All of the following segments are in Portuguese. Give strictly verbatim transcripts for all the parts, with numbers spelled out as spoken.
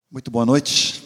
Muito boa noite,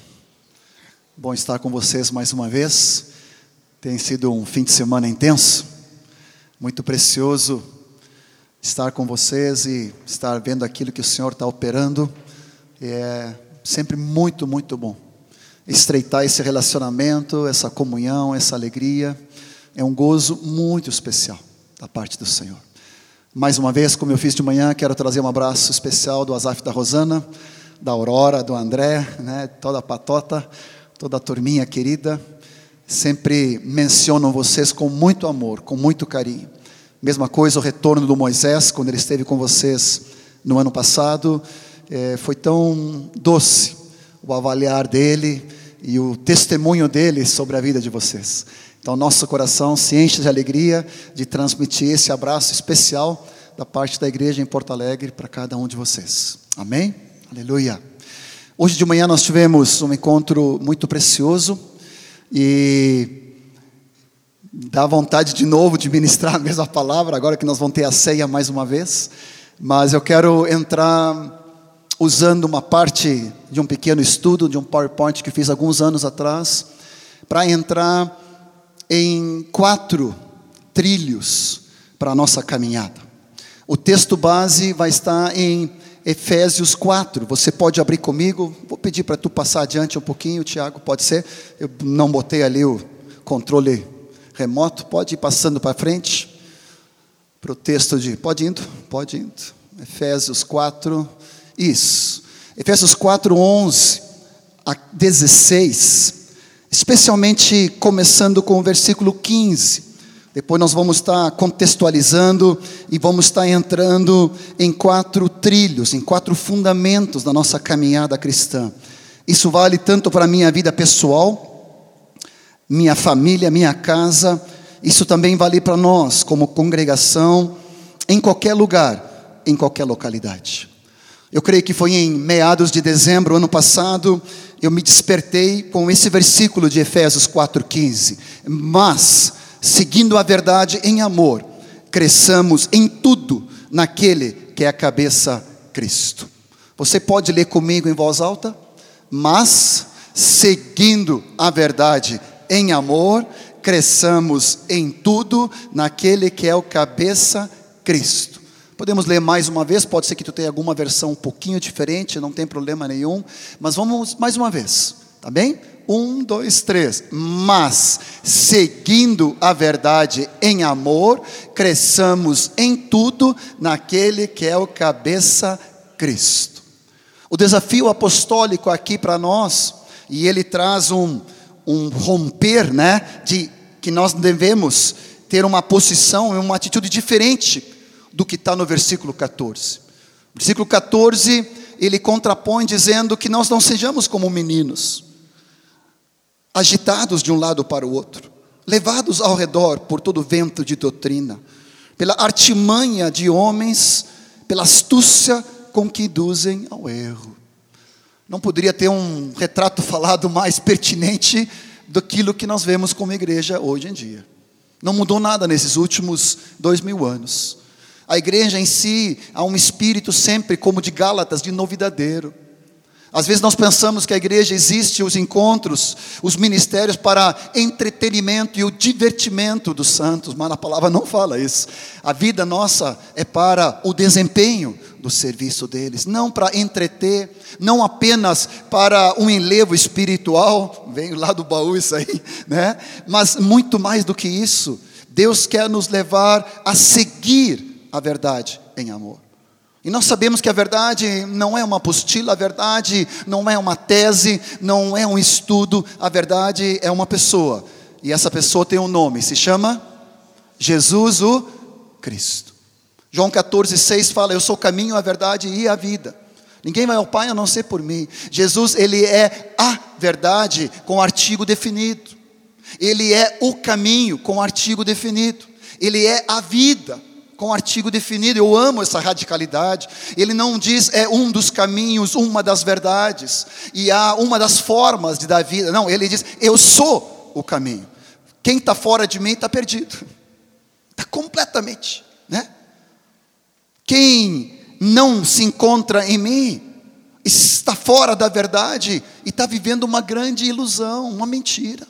bom estar com vocês mais uma vez. Tem sido um fim de semana intenso, muito precioso estar com vocês e estar vendo aquilo que o Senhor está operando. É sempre muito, muito bom estreitar esse relacionamento, essa comunhão, essa alegria. É um gozo muito especial da parte do Senhor. Mais uma vez, como eu fiz de manhã, quero trazer um abraço especial do Asaf e da Rosana, da Aurora, do André, né, toda a patota, toda a turminha querida. Sempre mencionam vocês com muito amor, com muito carinho. Mesma coisa o retorno do Moisés, quando ele esteve com vocês no ano passado. É, foi tão doce o avaliar dele e o testemunho dele sobre a vida de vocês. Então nosso coração se enche de alegria de transmitir esse abraço especial da parte da igreja em Porto Alegre para cada um de vocês. Amém? Aleluia. Hoje de manhã nós tivemos um encontro muito precioso e dá vontade de novo de ministrar a mesma palavra, agora que nós vamos ter a ceia mais uma vez. Mas eu quero entrar usando uma parte de um pequeno estudo, de um PowerPoint que fiz alguns anos atrás, para entrar em quatro trilhos para a nossa caminhada. O texto base vai estar em Efésios quatro, você pode abrir comigo. Vou pedir para tu passar adiante um pouquinho, Tiago, pode ser? Eu não botei ali o controle remoto, pode ir passando para frente, para o texto de, pode indo, pode indo, Efésios quatro, isso, Efésios quatro, onze a dezesseis, especialmente começando com o versículo quinze, depois nós vamos estar contextualizando e vamos estar entrando em quatro trilhos, em quatro fundamentos da nossa caminhada cristã. Isso vale tanto para a minha vida pessoal, minha família, minha casa. Isso também vale para nós, como congregação, em qualquer lugar, em qualquer localidade. Eu creio que foi em meados de dezembro, ano passado, eu me despertei com esse versículo de Efésios quatro, quinze. Mas, seguindo a verdade em amor, cresçamos em tudo naquele que é a cabeça, Cristo. Você pode ler comigo em voz alta? Mas, seguindo a verdade em amor, cresçamos em tudo naquele que é o cabeça, Cristo. Podemos ler mais uma vez, pode ser que tu tenha alguma versão um pouquinho diferente, não tem problema nenhum, mas vamos mais uma vez, tá bem? Um, dois, três. Mas, seguindo a verdade em amor, cresçamos em tudo naquele que é o cabeça, Cristo. O desafio apostólico aqui para nós, e ele traz um, um romper, né, de que nós devemos ter uma posição, uma atitude diferente do que está no versículo quatorze. Versículo quatorze, ele contrapõe dizendo que nós não sejamos como meninos, agitados de um lado para o outro, levados ao redor por todo vento de doutrina, pela artimanha de homens, pela astúcia com que induzem ao erro. Não poderia ter um retrato falado mais pertinente daquilo que nós vemos como igreja hoje em dia. Não mudou nada nesses últimos dois mil anos. A igreja em si, há um espírito sempre, como de Gálatas, de novidadeiro. Às vezes nós pensamos que a igreja existe, os encontros, os ministérios para entretenimento e o divertimento dos santos, mas a palavra não fala isso. A vida nossa é para o desempenho do serviço deles, não para entreter, não apenas para um enlevo espiritual, veio lá do baú isso aí, né? Mas muito mais do que isso, Deus quer nos levar a seguir a verdade em amor. E nós sabemos que a verdade não é uma apostila, a verdade não é uma tese, não é um estudo, a verdade é uma pessoa. E essa pessoa tem um nome, se chama Jesus o Cristo. João quatorze, seis fala, eu sou o caminho, a verdade e a vida. Ninguém vai ao Pai a não ser por mim. Jesus, ele é a verdade com artigo definido. Ele é o caminho com artigo definido. Ele é a vida com artigo definido. Eu amo essa radicalidade. Ele não diz é um dos caminhos, uma das verdades, e há uma das formas de dar vida. Não, ele diz, eu sou o caminho. Quem está fora de mim está perdido. Está completamente, né? Quem não se encontra em mim está fora da verdade e está vivendo uma grande ilusão, uma mentira.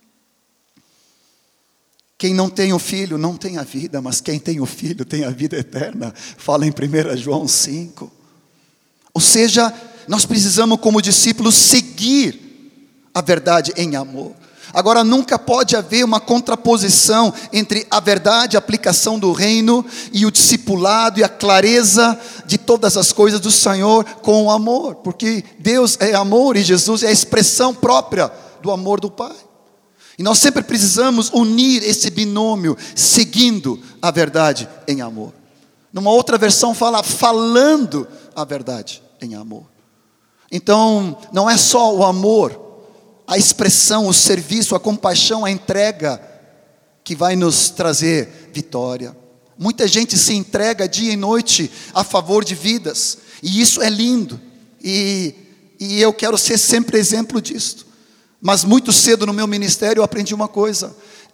Quem não tem o Filho não tem a vida, mas quem tem o Filho tem a vida eterna, fala em primeira João cinco. Ou seja, nós precisamos como discípulos seguir a verdade em amor. Agora, nunca pode haver uma contraposição entre a verdade, a aplicação do reino, e o discipulado e a clareza de todas as coisas do Senhor com o amor, porque Deus é amor e Jesus é a expressão própria do amor do Pai. E nós sempre precisamos unir esse binômio, seguindo a verdade em amor. Numa outra versão fala, falando a verdade em amor. Então, não é só o amor, a expressão, o serviço, a compaixão, a entrega que vai nos trazer vitória. Muita gente se entrega dia e noite a favor de vidas, e isso é lindo, e, e eu quero ser sempre exemplo disso. Mas muito cedo no meu ministério eu aprendi uma coisa,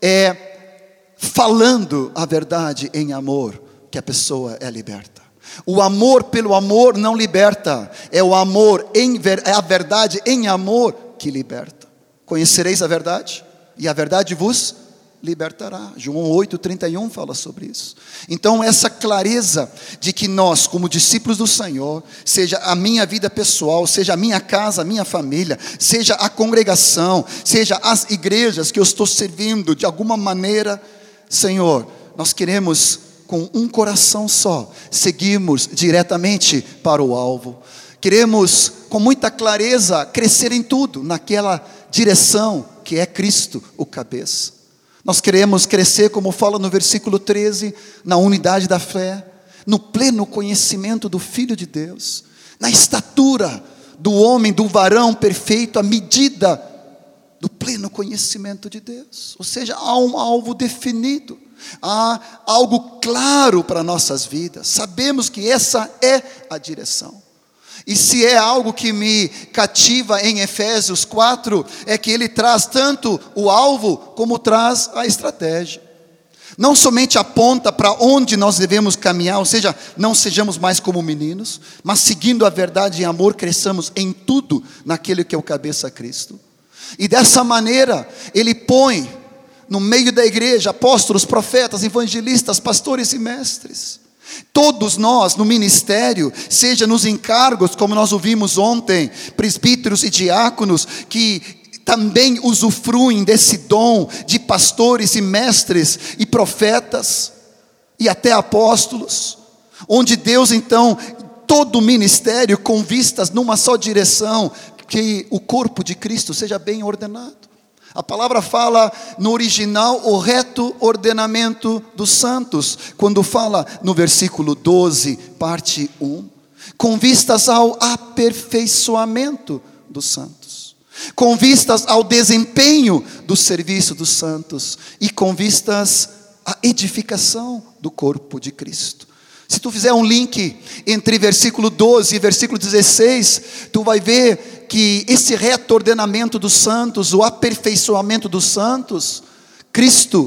é falando a verdade em amor, que a pessoa é liberta. O amor pelo amor não liberta, é o amor, em, é a verdade em amor que liberta. Conhecereis a verdade, e a verdade vos libertará. João oito, trinta e um fala sobre isso. Então essa clareza de que nós, como discípulos do Senhor, seja a minha vida pessoal, seja a minha casa, a minha família, seja a congregação, seja as igrejas que eu estou servindo, de alguma maneira, Senhor, nós queremos com um coração só, seguirmos diretamente para o alvo. Queremos com muita clareza crescer em tudo, naquela direção que é Cristo, o cabeça. Nós queremos crescer, como fala no versículo treze, na unidade da fé, no pleno conhecimento do Filho de Deus, na estatura do homem, do varão perfeito, à medida do pleno conhecimento de Deus. Ou seja, há um alvo definido, há algo claro para nossas vidas. Sabemos que essa é a direção. E se é algo que me cativa em Efésios quatro, é que ele traz tanto o alvo, como traz a estratégia. Não somente aponta para onde nós devemos caminhar, ou seja, não sejamos mais como meninos, mas seguindo a verdade em amor, cresçamos em tudo naquele que é o cabeça Cristo. E dessa maneira, ele põe no meio da igreja apóstolos, profetas, evangelistas, pastores e mestres. Todos nós no ministério, seja nos encargos, como nós ouvimos ontem, presbíteros e diáconos, que também usufruem desse dom de pastores e mestres e profetas, e até apóstolos, onde Deus então, todo o ministério com vistas numa só direção, que o corpo de Cristo seja bem ordenado. A palavra fala no original o reto ordenamento dos santos, quando fala no versículo doze, parte um, com vistas ao aperfeiçoamento dos santos, com vistas ao desempenho do serviço dos santos e com vistas à edificação do corpo de Cristo. Se tu fizer um link entre versículo doze e versículo dezesseis, tu vai ver que esse reto ordenamento dos santos, o aperfeiçoamento dos santos, Cristo,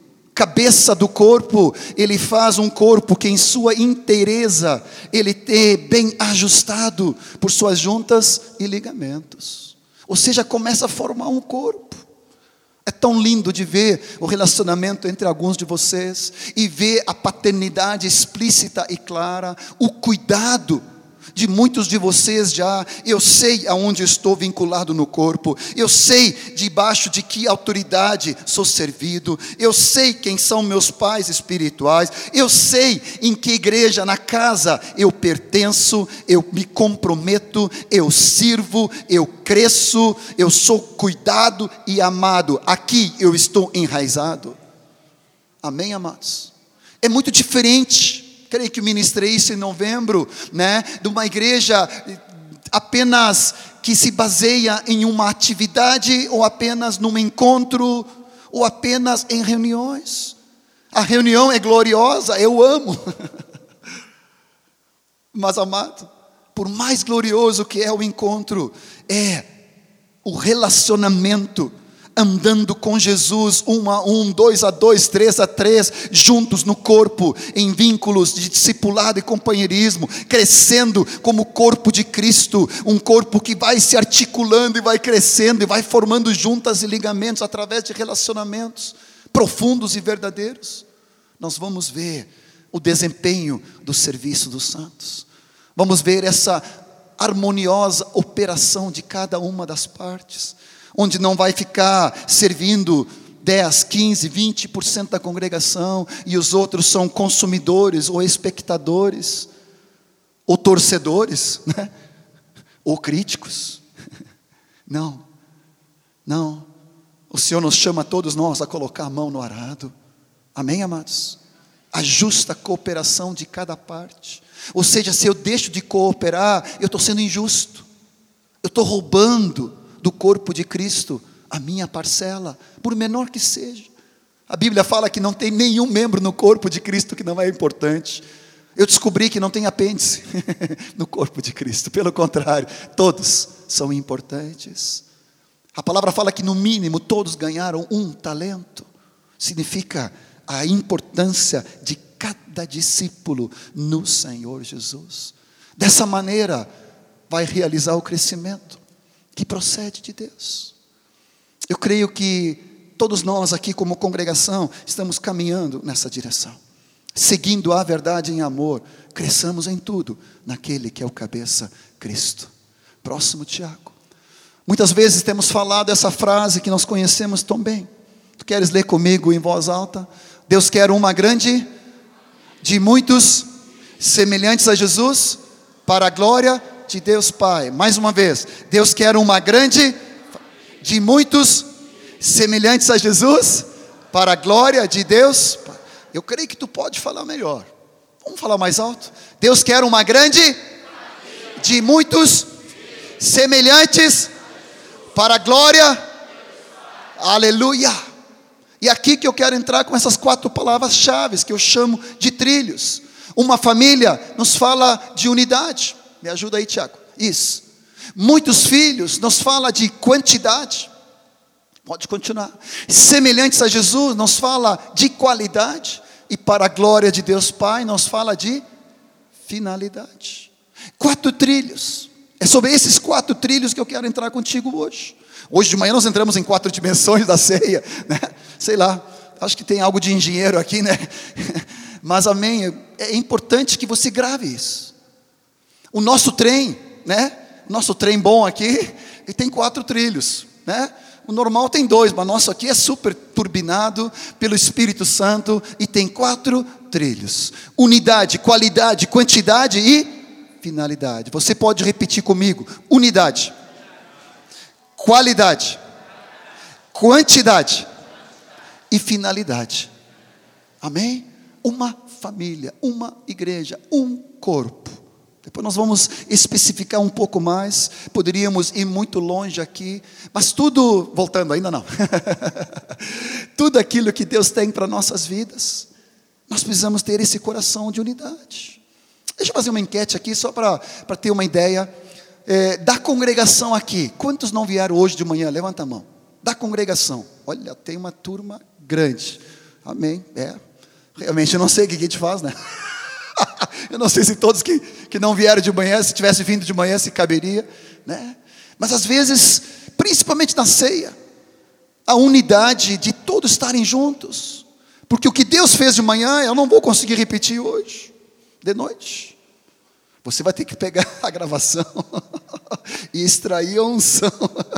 cabeça do corpo, ele faz um corpo que em sua inteireza, ele é bem ajustado por suas juntas e ligamentos. Ou seja, começa a formar um corpo. É tão lindo de ver o relacionamento entre alguns de vocês e ver a paternidade explícita e clara, o cuidado de muitos de vocês já. Eu sei aonde estou vinculado no corpo, eu sei debaixo de que autoridade sou servido, eu sei quem são meus pais espirituais, eu sei em que igreja, na casa eu pertenço, eu me comprometo, eu sirvo, eu cresço, eu sou cuidado e amado, aqui eu estou enraizado. Amém, amados? É muito diferente. Creio que ministrei isso em novembro, né, de uma igreja apenas que se baseia em uma atividade, ou apenas num encontro, ou apenas em reuniões. A reunião é gloriosa, eu amo. Mas, amado, por mais glorioso que é o encontro, é o relacionamento, andando com Jesus, um a um, dois a dois, três a três, juntos no corpo, em vínculos de discipulado e companheirismo, crescendo como corpo de Cristo, um corpo que vai se articulando e vai crescendo, e vai formando juntas e ligamentos, através de relacionamentos profundos e verdadeiros. Nós vamos ver o desempenho do serviço dos santos, vamos ver essa harmoniosa operação de cada uma das partes, onde não vai ficar servindo dez, quinze, vinte por cento da congregação, e os outros são consumidores, ou espectadores, ou torcedores, né? Ou críticos. Não, não, o Senhor nos chama a todos nós a colocar a mão no arado, amém, amados? A justa cooperação de cada parte. Ou seja, se eu deixo de cooperar, eu estou sendo injusto, eu estou roubando do corpo de Cristo a minha parcela, por menor que seja. A Bíblia fala que não tem nenhum membro no corpo de Cristo que não é importante. Eu descobri que não tem apêndice no corpo de Cristo, pelo contrário, todos são importantes. A palavra fala que no mínimo todos ganharam um talento. Significa a importância de cada discípulo no Senhor Jesus. Dessa maneira vai realizar o crescimento que procede de Deus. Eu creio que todos nós aqui como congregação estamos caminhando nessa direção, seguindo a verdade em amor. Cresçamos em tudo naquele que é o cabeça, Cristo. Próximo, Tiago. Muitas vezes temos falado essa frase que nós conhecemos tão bem. Tu queres ler comigo em voz alta? Deus quer uma grande, de muitos semelhantes a Jesus, para a glória de Deus Pai. Mais uma vez, Deus quer uma grande, de muitos semelhantes a Jesus, para a glória de Deus Pai. Eu creio que tu pode falar melhor. Vamos falar mais alto? Deus quer uma grande, de muitos semelhantes, para a glória, aleluia. E aqui que eu quero entrar com essas quatro palavras-chave que eu chamo de trilhos. Uma família nos fala de unidade. Me ajuda aí, Tiago. Isso. Muitos filhos nos fala de quantidade. Pode continuar. Semelhantes a Jesus nos fala de qualidade. E para a glória de Deus Pai nos fala de finalidade. Quatro trilhos. É sobre esses quatro trilhos que eu quero entrar contigo hoje. Hoje de manhã nós entramos em quatro dimensões da ceia, né? Sei lá, acho que tem algo de engenheiro aqui, né? Mas amém, é importante que você grave isso. O nosso trem, né? Nosso trem bom aqui, ele tem quatro trilhos, né? O normal tem dois, mas nosso aqui é super turbinado pelo Espírito Santo e tem quatro trilhos. Unidade, qualidade, quantidade e finalidade. Você pode repetir comigo: unidade, qualidade, quantidade e finalidade. Amém? Uma família, uma igreja, um corpo. Depois nós vamos especificar um pouco mais. Poderíamos ir muito longe aqui, mas tudo, voltando ainda não. Tudo aquilo que Deus tem para nossas vidas, nós precisamos ter esse coração de unidade. Deixa eu fazer uma enquete aqui, só para para ter uma ideia. É, da congregação aqui, quantos não vieram hoje de manhã? Levanta a mão. Da congregação, olha, tem uma turma grande. Amém, é, realmente eu não sei o que a gente faz, né? Eu não sei se todos que, que não vieram de manhã, se tivesse vindo de manhã, se caberia, né? Mas às vezes, principalmente na ceia, a unidade de todos estarem juntos, porque o que Deus fez de manhã, eu não vou conseguir repetir hoje, de noite. Você vai ter que pegar a gravação e extrair a unção.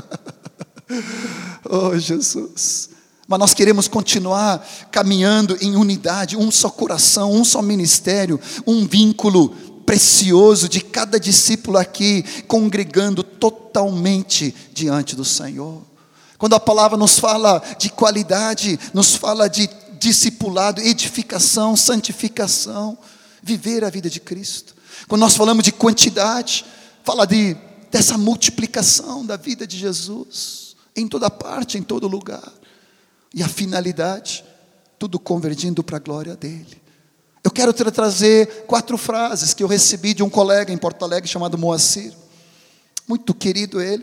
Oh, Jesus. Mas nós queremos continuar caminhando em unidade, um só coração, um só ministério, um vínculo precioso de cada discípulo aqui, congregando totalmente diante do Senhor. Quando a palavra nos fala de qualidade, nos fala de discipulado, edificação, santificação, viver a vida de Cristo. Quando nós falamos de quantidade, fala de, dessa multiplicação da vida de Jesus, em toda parte, em todo lugar. E a finalidade, tudo convergindo para a glória dele. Eu quero te trazer quatro frases que eu recebi de um colega em Porto Alegre chamado Moacir. Muito querido ele.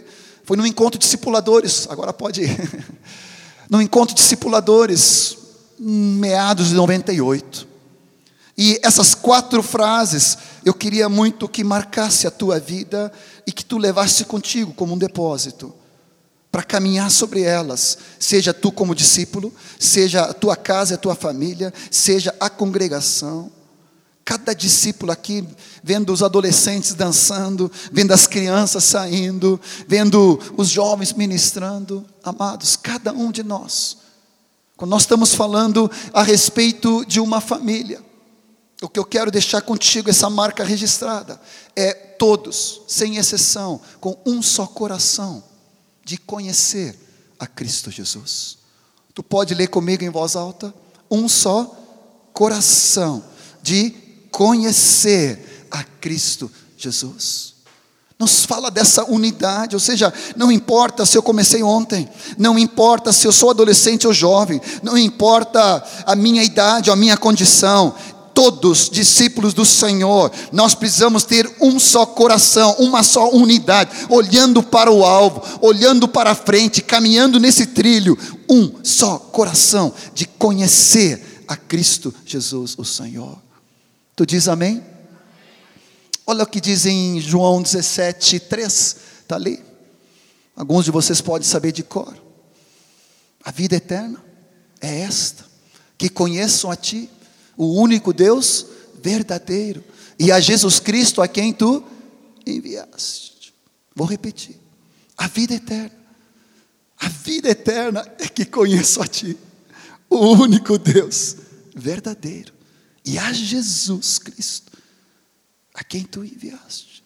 Foi num encontro de discipuladores, agora pode ir. Num encontro de discipuladores, meados de noventa e oito. E essas quatro frases, eu queria muito que marcasse a tua vida e que tu levasse contigo como um depósito, para caminhar sobre elas, seja tu como discípulo, seja a tua casa, a tua família, seja a congregação. Cada discípulo aqui, vendo os adolescentes dançando, vendo as crianças saindo, vendo os jovens ministrando, amados, cada um de nós, quando nós estamos falando a respeito de uma família, o que eu quero deixar contigo, essa marca registrada, é todos, sem exceção, com um só coração, de conhecer a Cristo Jesus. Tu pode ler comigo em voz alta? Um só coração, de conhecer a Cristo Jesus. Nos fala dessa unidade, ou seja, não importa se eu comecei ontem, não importa se eu sou adolescente ou jovem, não importa a minha idade ou a minha condição, todos discípulos do Senhor, nós precisamos ter um só coração, uma só unidade, olhando para o alvo, olhando para a frente, caminhando nesse trilho, um só coração de conhecer a Cristo Jesus, o Senhor. Tu diz amém? Olha o que diz em João dezessete, três, está ali. Alguns de vocês podem saber de cor. A vida eterna é esta, que conheçam a Ti, o único Deus verdadeiro, e a Jesus Cristo a quem Tu enviaste. Vou repetir, a vida eterna, a vida eterna é que conheço a Ti, o único Deus verdadeiro, e a Jesus Cristo a quem Tu enviaste.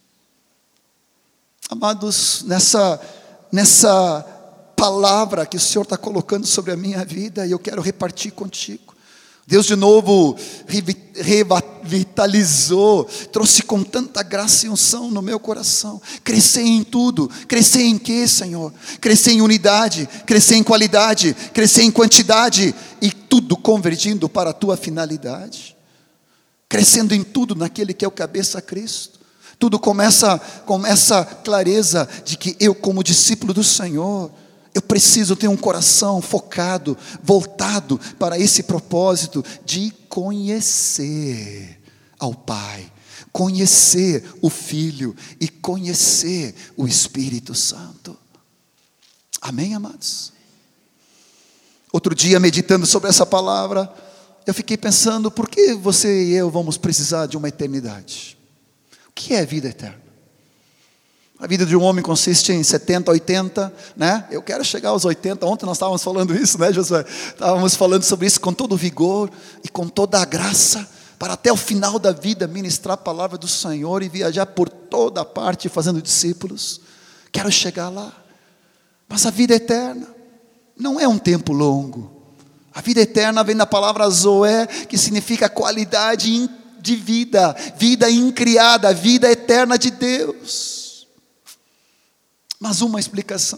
Amados, nessa, nessa palavra que o Senhor está colocando sobre a minha vida, e eu quero repartir contigo, Deus de novo revitalizou, trouxe com tanta graça e unção no meu coração. Crescer em tudo. Crescer em quê, Senhor? Crescer em unidade, crescer em qualidade, crescer em quantidade, e tudo convergindo para a tua finalidade. Crescendo em tudo naquele que é o cabeça, Cristo. Tudo começa com essa clareza de que eu, como discípulo do Senhor, eu preciso ter um coração focado, voltado para esse propósito de conhecer ao Pai, conhecer o Filho e conhecer o Espírito Santo. Amém, amados? Outro dia, meditando sobre essa palavra, eu fiquei pensando, por que você e eu vamos precisar de uma eternidade? O que é vida eterna? A vida de um homem consiste em setenta, oitenta, né? Eu quero chegar aos oitenta, ontem nós estávamos falando isso, né, Josué? Estávamos falando sobre isso com todo o vigor e com toda a graça, para até o final da vida ministrar a palavra do Senhor e viajar por toda a parte fazendo discípulos. Quero chegar lá. Mas a vida eterna não é um tempo longo. A vida eterna vem da palavra zoé, que significa qualidade de vida, vida incriada, vida eterna de Deus. Mas uma explicação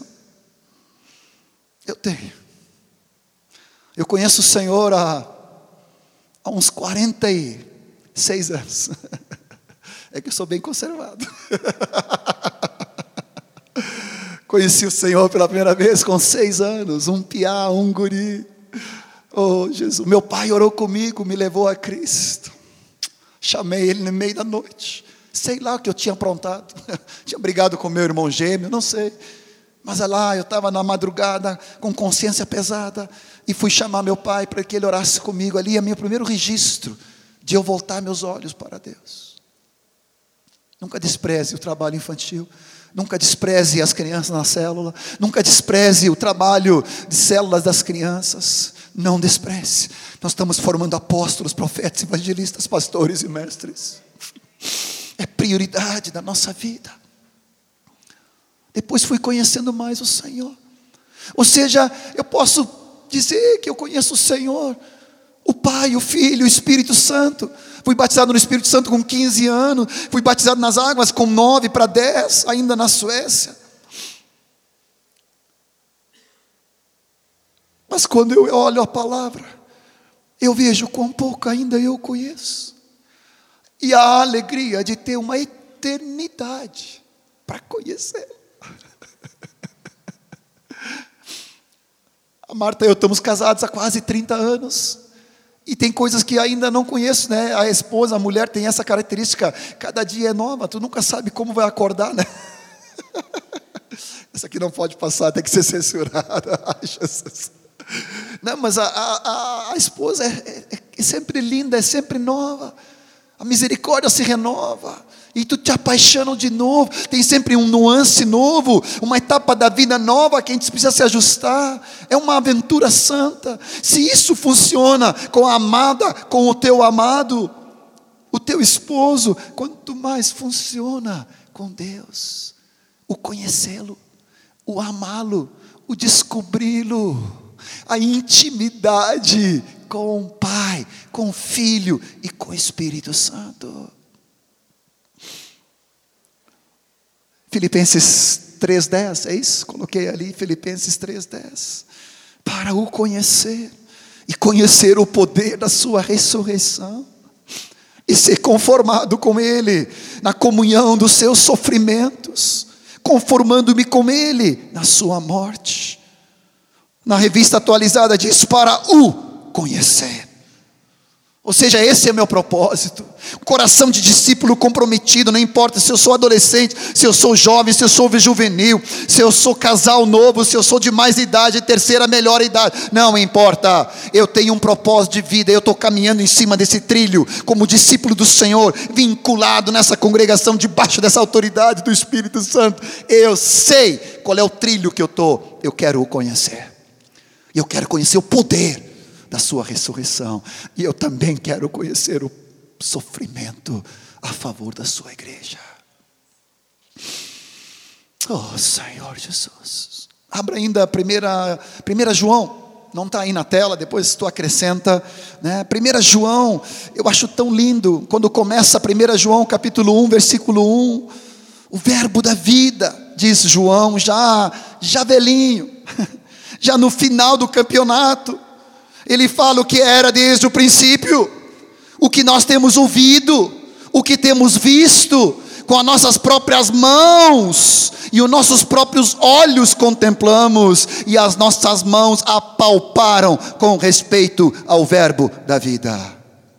eu tenho. Eu conheço o Senhor há, há uns quarenta e seis anos. É que eu sou bem conservado. Conheci o Senhor pela primeira vez com seis anos, um piá, um guri. Oh, Jesus, meu pai orou comigo, me levou a Cristo. Chamei ele no meio da noite. Sei lá o que eu tinha aprontado. Tinha brigado com meu irmão gêmeo, não sei. Mas lá eu estava na madrugada com consciência pesada e fui chamar meu pai para que ele orasse comigo. Ali é meu primeiro registro de eu voltar meus olhos para Deus. Nunca despreze o trabalho infantil. Nunca despreze as crianças na célula. Nunca despreze o trabalho de células das crianças. Não despreze. Nós estamos formando apóstolos, profetas, evangelistas, pastores e mestres. É prioridade da nossa vida. Depois fui conhecendo mais o Senhor. Ou seja, eu posso dizer que eu conheço o Senhor, o Pai, o Filho, o Espírito Santo. Fui batizado no Espírito Santo com quinze anos. Fui batizado nas águas com nove para dez, ainda na Suécia. Mas quando eu olho a palavra, eu vejo quão pouco ainda eu conheço. E a alegria de ter uma eternidade para conhecê-lo. A Marta e eu estamos casados há quase trinta anos. E tem coisas que ainda não conheço, né? A esposa, a mulher tem essa característica. Cada dia é nova, tu nunca sabe como vai acordar, né? Essa aqui não pode passar, tem que ser censurada. Ai, Jesus. Não, mas a, a, a esposa é, é, é sempre linda, é sempre nova. A misericórdia se renova. E tu te apaixonam de novo. Tem sempre um nuance novo, uma etapa da vida nova que a gente precisa se ajustar. É uma aventura santa. Se isso funciona com a amada, com o teu amado, o teu esposo, quanto mais funciona com Deus. O conhecê-lo, o amá-lo, o descobri-lo. A intimidade com o Pai, com o Filho e com o Espírito Santo. Filipenses três dez, é isso? Coloquei ali, Filipenses três dez. Para o conhecer, e conhecer o poder da sua ressurreição, e ser conformado com Ele, na comunhão dos seus sofrimentos, conformando-me com Ele, na sua morte. Na revista atualizada diz, para o conhecer. Ou seja, esse é meu propósito. Coração de discípulo comprometido. Não importa se eu sou adolescente, se eu sou jovem, se eu sou juvenil, se eu sou casal novo, se eu sou de mais idade, terceira melhor idade. Não importa. Eu tenho um propósito de vida. Eu estou caminhando em cima desse trilho, como discípulo do Senhor, vinculado nessa congregação, debaixo dessa autoridade do Espírito Santo. Eu sei qual é o trilho que eu estou. Eu quero o conhecer. Eu quero conhecer o poder da sua ressurreição. E eu também quero conhecer o sofrimento a favor da sua igreja. Oh, Senhor Jesus. Abra ainda a primeira, primeira João. Não está aí na tela, depois tu acrescenta, né? primeira João, eu acho tão lindo. Quando começa primeira João capítulo um, versículo um. O verbo da vida, diz João, já, já velhinho. Já no final do campeonato, ele fala o que era desde o princípio, o que nós temos ouvido, o que temos visto, com as nossas próprias mãos, e os nossos próprios olhos contemplamos, e as nossas mãos apalparam com respeito ao verbo da vida.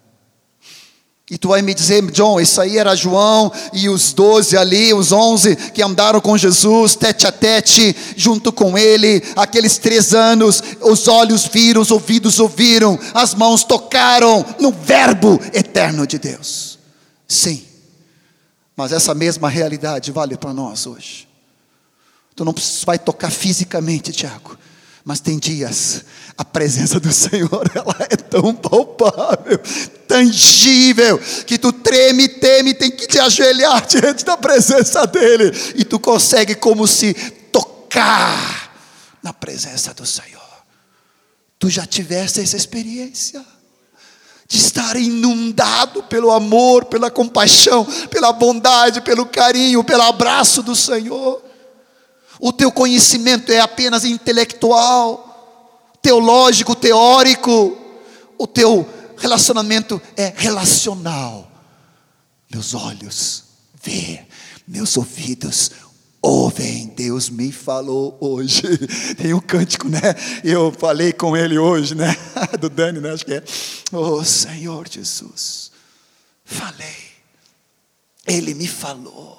E tu vai me dizer, John, isso aí era João e os doze ali, os onze que andaram com Jesus, tete a tete, junto com ele, aqueles três anos, os olhos viram, os ouvidos ouviram, as mãos tocaram no verbo eterno de Deus. Sim, mas essa mesma realidade vale para nós hoje. Tu não vai tocar fisicamente, Tiago, mas tem dias, a presença do Senhor, ela é tão palpável, tangível, que tu treme, teme, tem que te ajoelhar diante da presença dEle, e tu consegue como se tocar na presença do Senhor. Tu já tiveste essa experiência? De estar inundado pelo amor, pela compaixão, pela bondade, pelo carinho, pelo abraço do Senhor? O teu conhecimento é apenas intelectual, teológico, teórico. O teu relacionamento é relacional. Meus olhos vê, meus ouvidos ouvem. Deus me falou hoje. Tem um cântico, né? Eu falei com ele hoje, né? Do Dani, né? Acho que é. Oh, Senhor Jesus, falei. Ele me falou.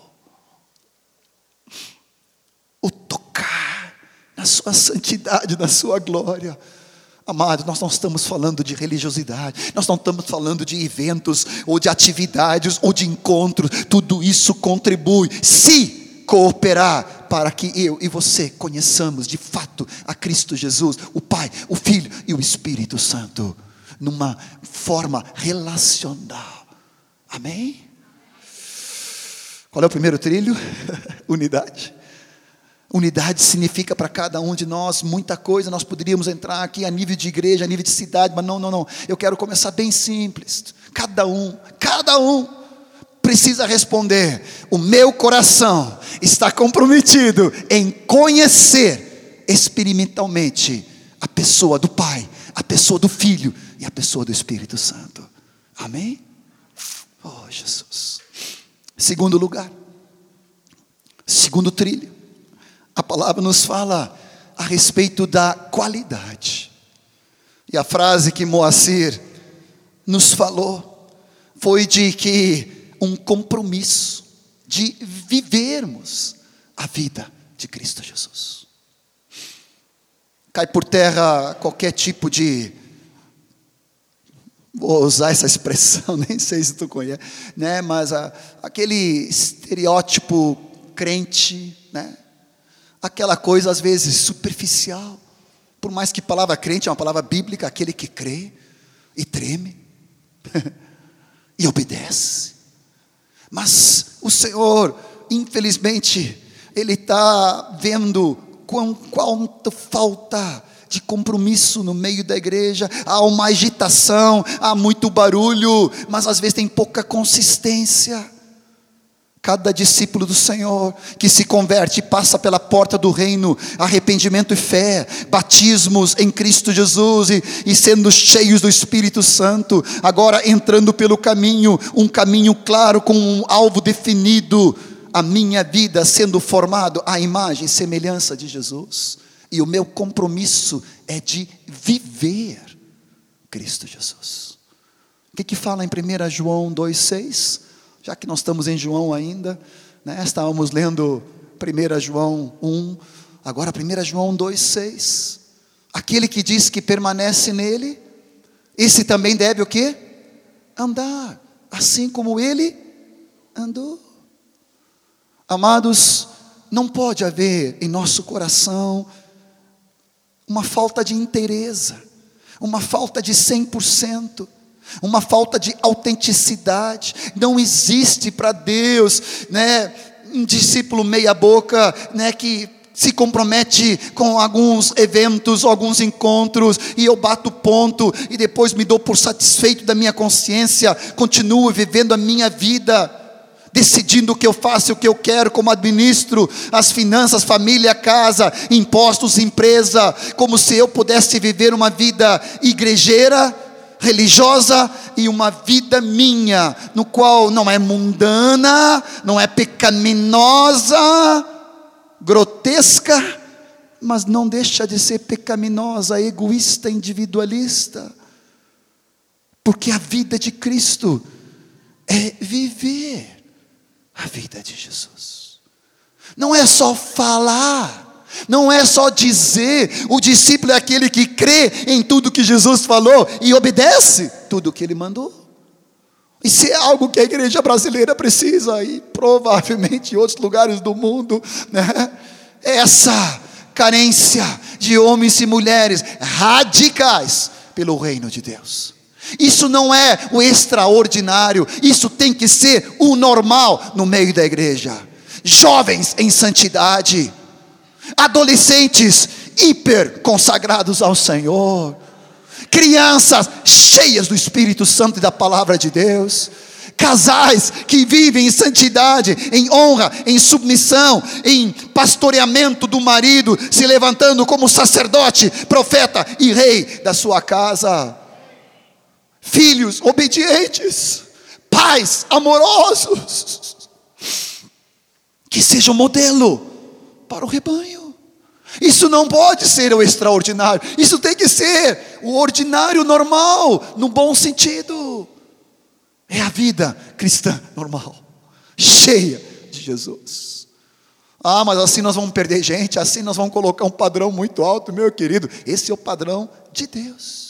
O tocar na sua santidade, na sua glória. Amados, nós não estamos falando de religiosidade, nós não estamos falando de eventos, ou de atividades, ou de encontros. Tudo isso contribui, se cooperar, para que eu e você conheçamos de fato a Cristo Jesus, o Pai, o Filho e o Espírito Santo, numa forma relacional. Amém? Qual é o primeiro trilho? Unidade. Unidade significa para cada um de nós muita coisa. Nós poderíamos entrar aqui a nível de igreja, a nível de cidade, mas não, não, não. Eu quero começar bem simples. Cada um, cada um precisa responder: o meu coração está comprometido em conhecer experimentalmente a pessoa do Pai, a pessoa do Filho e a pessoa do Espírito Santo. Amém? Oh, Jesus. Segundo lugar, segundo trilho. A palavra nos fala a respeito da qualidade. E a frase que Moacir nos falou foi de que um compromisso de vivermos a vida de Cristo Jesus. Cai por terra qualquer tipo de, vou usar essa expressão, nem sei se tu conhece, né? Mas a, aquele estereótipo crente, né? Aquela coisa às vezes superficial, por mais que a palavra crente é uma palavra bíblica, aquele que crê e treme e obedece. Mas o Senhor, infelizmente, Ele está vendo quão, quanto falta de compromisso no meio da igreja. Há uma agitação, há muito barulho, mas às vezes tem pouca consistência. Cada discípulo do Senhor que se converte e passa pela porta do reino, arrependimento e fé, batismos em Cristo Jesus e, e sendo cheios do Espírito Santo, agora entrando pelo caminho, um caminho claro com um alvo definido, a minha vida sendo formado à imagem e semelhança de Jesus, e o meu compromisso é de viver Cristo Jesus. O que que fala em primeira João dois, seis? Já que nós estamos em João ainda, né? Estávamos lendo primeira João um, agora primeira João dois, seis. Aquele que diz que permanece nele, esse também deve o quê? Andar, assim como ele andou. Amados, não pode haver em nosso coração uma falta de inteireza, uma falta de cem por cento, uma falta de autenticidade. Não existe para Deus, né, um discípulo meia boca, né, que se compromete com alguns eventos, alguns encontros, e eu bato ponto, e depois me dou por satisfeito da minha consciência, continuo vivendo a minha vida, decidindo o que eu faço, o que eu quero, como administro as finanças, família, casa, impostos, empresa, como se eu pudesse viver uma vida igrejeira, religiosa, e uma vida minha, no qual não é mundana, não é pecaminosa, grotesca, mas não deixa de ser pecaminosa, egoísta, individualista, porque a vida de Cristo é viver a vida de Jesus. Não é só falar, não é só dizer. O discípulo é aquele que crê em tudo que Jesus falou e obedece tudo que Ele mandou. Isso é algo que a igreja brasileira precisa, e provavelmente em outros lugares do mundo, né? Essa carência de homens e mulheres radicais pelo reino de Deus. Isso não é o extraordinário, isso tem que ser o normal no meio da igreja. Jovens em santidade, adolescentes hiper consagrados ao Senhor, crianças cheias do Espírito Santo e da palavra de Deus, casais que vivem em santidade, em honra, em submissão, em pastoreamento do marido, se levantando como sacerdote, profeta e rei da sua casa. Filhos obedientes, pais amorosos, que sejam modelo para o rebanho. Isso não pode ser o extraordinário, isso tem que ser o ordinário normal, no bom sentido. É a vida cristã normal, cheia de Jesus. Ah, mas assim nós vamos perder gente, assim nós vamos colocar um padrão muito alto, meu querido. Esse é o padrão de Deus.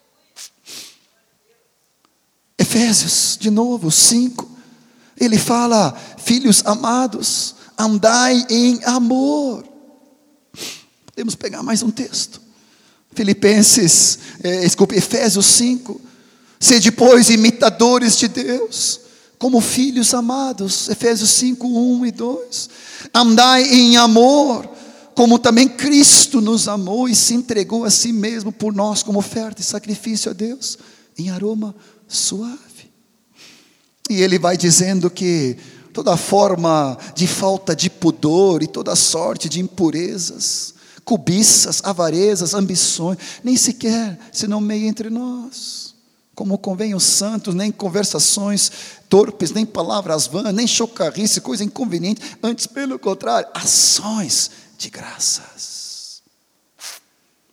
Efésios, de novo, cinco, ele fala: filhos amados, andai em amor. Podemos pegar mais um texto, Filipenses, eh, desculpe, Efésios cinco, sede pois imitadores de Deus, como filhos amados, Efésios cinco, um e dois, andai em amor, como também Cristo nos amou e se entregou a si mesmo por nós, como oferta e sacrifício a Deus, em aroma suave. E ele vai dizendo que toda forma de falta de pudor e toda sorte de impurezas, cobiças, avarezas, ambições, nem sequer se nomeia entre nós, como convém os santos, nem conversações torpes, nem palavras vãs, nem chocarrice, coisa inconveniente, antes pelo contrário, ações de graças.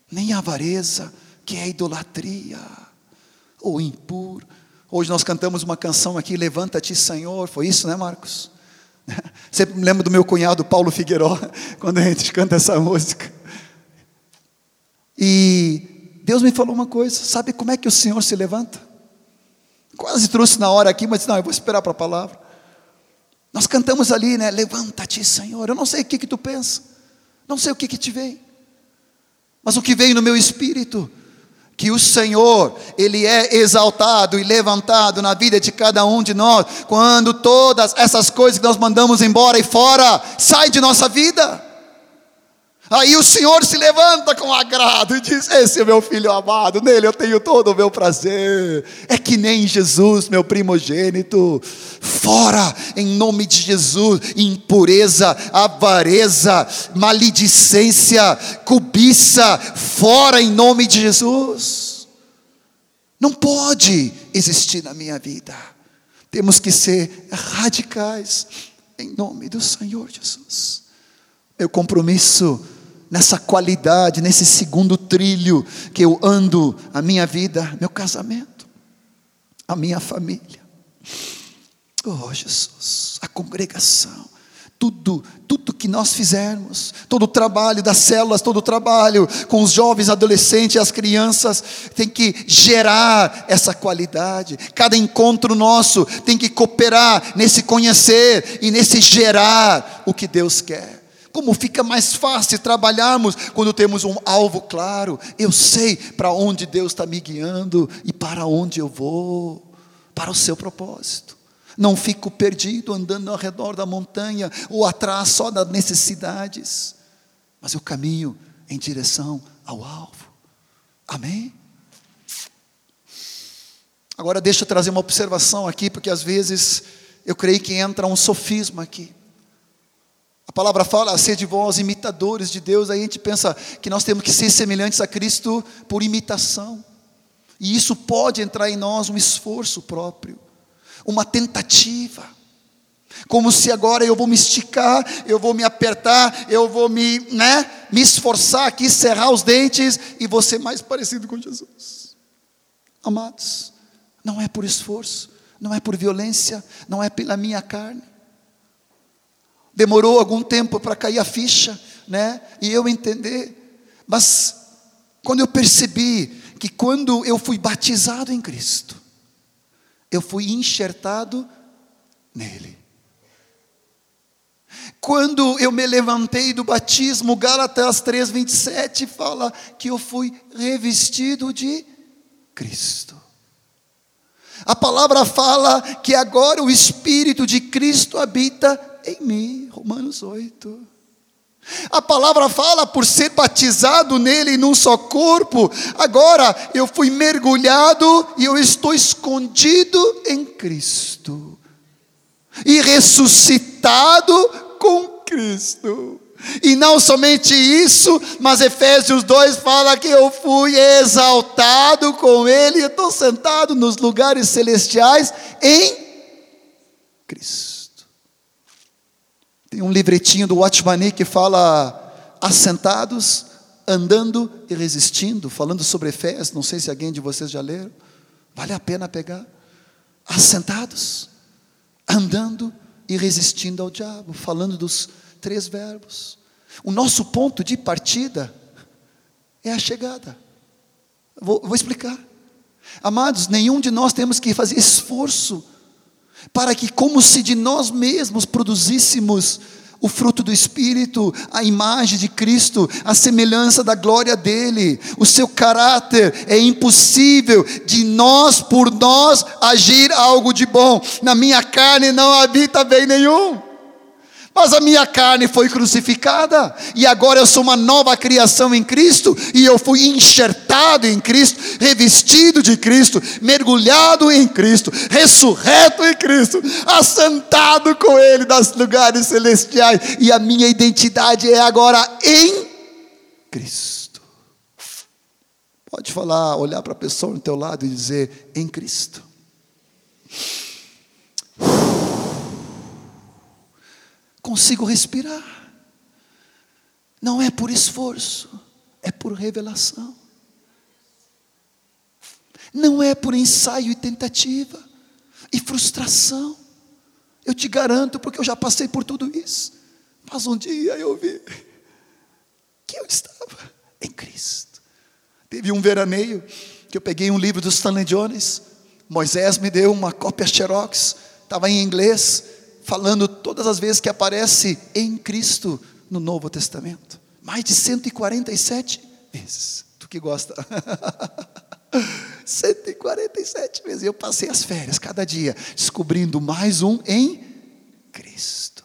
nem avareza, que é idolatria, ou impuro. Hoje nós cantamos uma canção aqui, Levanta-te, Senhor, foi isso, né, Marcos? Sempre me lembro do meu cunhado Paulo Figueiró, quando a gente canta essa música. E Deus me falou uma coisa, sabe como é que o Senhor se levanta? Quase trouxe na hora aqui, mas não, eu vou esperar para a palavra. Nós cantamos ali, né? Levanta-te, Senhor. Eu não sei o que que tu pensa, não sei o que que te vem, mas o que veio no meu espírito, que o Senhor, Ele é exaltado e levantado na vida de cada um de nós, quando todas essas coisas que nós mandamos embora e fora, saem de nossa vida. Aí o Senhor se levanta com agrado e diz: esse é meu filho amado, nele eu tenho todo o meu prazer. É que nem Jesus, meu primogênito. Fora, em nome de Jesus, impureza, avareza, maledicência, cobiça, fora em nome de Jesus. Não pode existir na minha vida. Temos que ser radicais em nome do Senhor Jesus. Meu compromisso nessa qualidade, nesse segundo trilho que eu ando, a minha vida, meu casamento, a minha família, oh Jesus, a congregação, tudo, tudo que nós fizermos, todo o trabalho das células, todo o trabalho com os jovens, adolescentes, as crianças, tem que gerar essa qualidade. Cada encontro nosso tem que cooperar nesse conhecer e nesse gerar o que Deus quer. Como fica mais fácil trabalharmos quando temos um alvo claro. Eu sei para onde Deus está me guiando e para onde eu vou, para o seu propósito. Não fico perdido andando ao redor da montanha ou atrás só das necessidades, mas eu caminho em direção ao alvo. Amém? Agora deixa eu trazer uma observação aqui, porque às vezes eu creio que entra um sofisma aqui. A palavra fala: sede vós imitadores de Deus. Aí a gente pensa que nós temos que ser semelhantes a Cristo por imitação. E isso pode entrar em nós um esforço próprio, uma tentativa. Como se agora eu vou me esticar, eu vou me apertar, eu vou me, né, me esforçar aqui, cerrar os dentes e vou ser mais parecido com Jesus. Amados, não é por esforço, não é por violência, não é pela minha carne. Demorou algum tempo para cair a ficha, né? E eu entender. Mas quando eu percebi que quando eu fui batizado em Cristo, eu fui enxertado nele. Quando eu me levantei do batismo, Gálatas três, vinte e sete fala que eu fui revestido de Cristo. A palavra fala que agora o Espírito de Cristo habita em mim, Romanos oito. A palavra fala, por ser batizado nele num só corpo, agora eu fui mergulhado e eu estou escondido em Cristo. E ressuscitado com Cristo. E não somente isso, mas Efésios dois fala que eu fui exaltado com ele, eu estou sentado nos lugares celestiais em Cristo. Tem um livretinho do Watchman que fala assentados, andando e resistindo, falando sobre Efésios. Não sei se alguém de vocês já leram. Vale a pena pegar. Assentados, andando e resistindo ao diabo, falando dos três verbos. O nosso ponto de partida é a chegada. Vou, vou explicar. Amados, nenhum de nós temos que fazer esforço para que, como se de nós mesmos produzíssemos o fruto do Espírito, a imagem de Cristo, a semelhança da glória dele, o seu caráter. É impossível de nós, por nós, agir algo de bom. Na minha carne não habita bem nenhum, mas a minha carne foi crucificada, e agora eu sou uma nova criação em Cristo, e eu fui enxertado em Cristo, revestido de Cristo, mergulhado em Cristo, ressurreto em Cristo, assentado com ele nos lugares celestiais, e a minha identidade é agora em Cristo. Pode falar, olhar para a pessoa do teu lado e dizer: em Cristo. Consigo respirar. Não é por esforço, é por revelação. Não é por ensaio e tentativa e frustração. Eu te garanto, porque eu já passei por tudo isso. Mas um dia eu vi que eu estava em Cristo. Teve um veraneio que eu peguei um livro do Stanley Jones. Moisés me deu uma cópia Xerox, estava em inglês, falando todas as vezes que aparece em Cristo no Novo Testamento. Mais de cento e quarenta e sete vezes. Tu que gosta. cento e quarenta e sete vezes. Eu passei as férias, cada dia, descobrindo mais um em Cristo.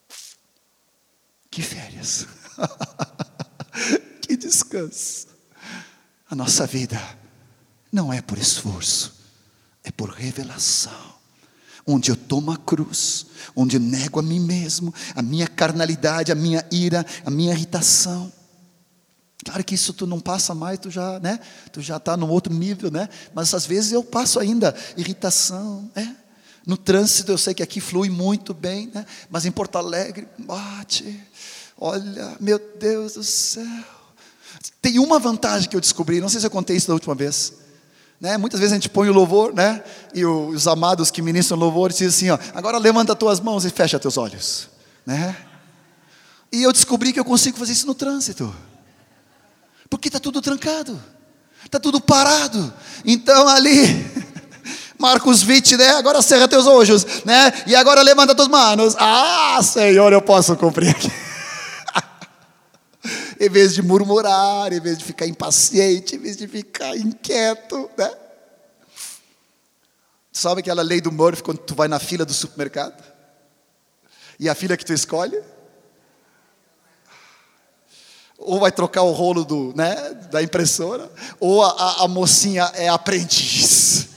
Que férias. Que descanso. A nossa vida não é por esforço, é por revelação. Onde eu tomo a cruz, onde eu nego a mim mesmo, a minha carnalidade, a minha ira, a minha irritação. Claro que isso tu não passa mais, tu já, né? Tu já está num outro nível, né? Mas às vezes eu passo ainda irritação, né? No trânsito eu sei que aqui flui muito bem, né? Mas em Porto Alegre bate. Olha, meu Deus do céu. Tem uma vantagem que eu descobri, não sei se eu contei isso da última vez, né? Muitas vezes a gente põe o louvor, né? E o, os amados que ministram louvor dizem assim, ó, agora levanta as tuas mãos e fecha teus olhos, né? E eu descobri que eu consigo fazer isso no trânsito, porque está tudo trancado, está tudo parado. Então ali Marcos vinte, né? Agora cerra teus olhos, né? E agora levanta tuas mãos. Ah, Senhor, eu posso cumprir aqui. Em vez de murmurar, em vez de ficar impaciente, em vez de ficar inquieto, né? Sabe aquela lei do Murphy quando tu vai na fila do supermercado? E a fila que tu escolhe? Ou vai trocar o rolo do, né, da impressora, ou a, a, a mocinha é aprendiz.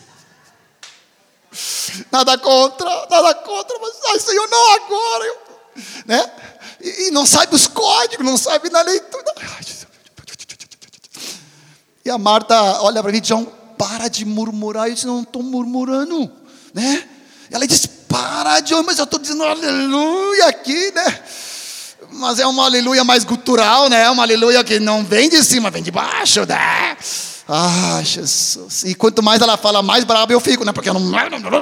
Nada contra, nada contra, mas, ai Senhor, não agora, eu, né? E, e não sabe os códigos, não sabe na leitura. E a Marta olha para mim e diz, João, para de murmurar. Eu disse, não estou murmurando, né? Ela disse, para, João, mas eu estou dizendo aleluia aqui, né? Mas é uma aleluia mais gutural, né? É uma aleluia que não vem de cima, vem de baixo, né? Ah, Jesus. E quanto mais ela fala, mais bravo eu fico, né? Porque eu não...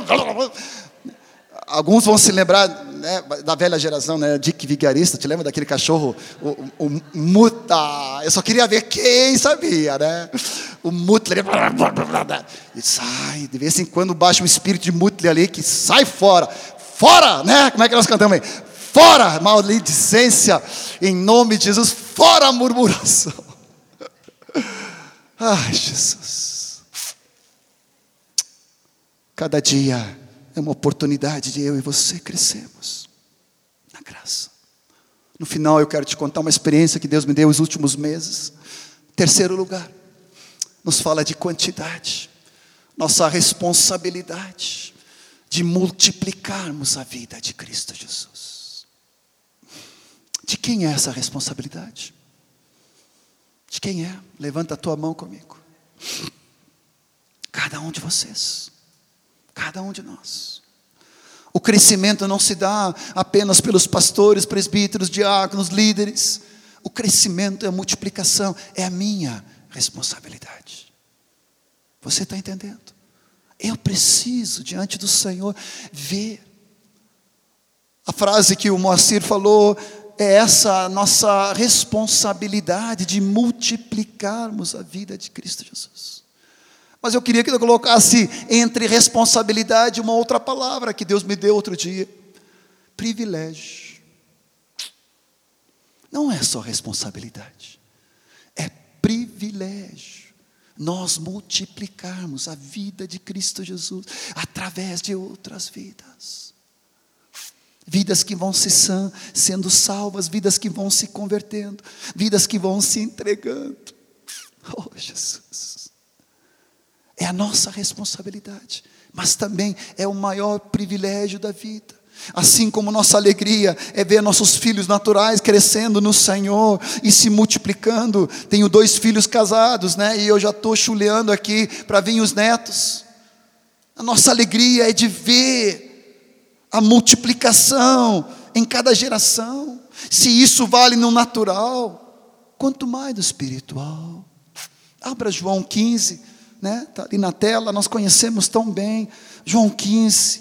Alguns vão se lembrar, né, da velha geração, né? Dick Vigarista, te lembra daquele cachorro? O, o, o Muta. Eu só queria ver quem sabia, né? O Mutler. E sai, de vez em quando baixa um espírito de Mutler ali que sai fora. Fora, né? Como é que nós cantamos aí? Fora, maledicência, em nome de Jesus, fora a murmuração. Ai, Jesus. Cada dia é uma oportunidade de eu e você crescermos na graça. No final eu quero te contar uma experiência que Deus me deu nos últimos meses. Terceiro lugar, nos fala de quantidade. Nossa responsabilidade de multiplicarmos a vida de Cristo Jesus. De quem é essa responsabilidade? De quem é? Levanta a tua mão comigo. Cada um de vocês. Cada um de nós. O crescimento não se dá apenas pelos pastores, presbíteros, diáconos, líderes. O crescimento é a multiplicação, é a minha responsabilidade. Você está entendendo? Eu preciso, diante do Senhor, ver. A frase que o Moacir falou é essa nossa responsabilidade de multiplicarmos a vida de Cristo Jesus. Mas eu queria que eu colocasse entre responsabilidade uma outra palavra que Deus me deu outro dia. Privilégio. Não é só responsabilidade. É privilégio. Nós multiplicarmos a vida de Cristo Jesus através de outras vidas. Vidas que vão se san, sendo salvas, vidas que vão se convertendo, vidas que vão se entregando. Oh, Jesus. É a nossa responsabilidade, mas também é o maior privilégio da vida. Assim como nossa alegria é ver nossos filhos naturais crescendo no Senhor e se multiplicando. Tenho dois filhos casados, né? E eu já estou chuleando aqui para vir os netos. A nossa alegria é de ver a multiplicação em cada geração. Se isso vale no natural, quanto mais do espiritual. Abra João quinze, né? Está ali na tela, nós conhecemos tão bem. João quinze.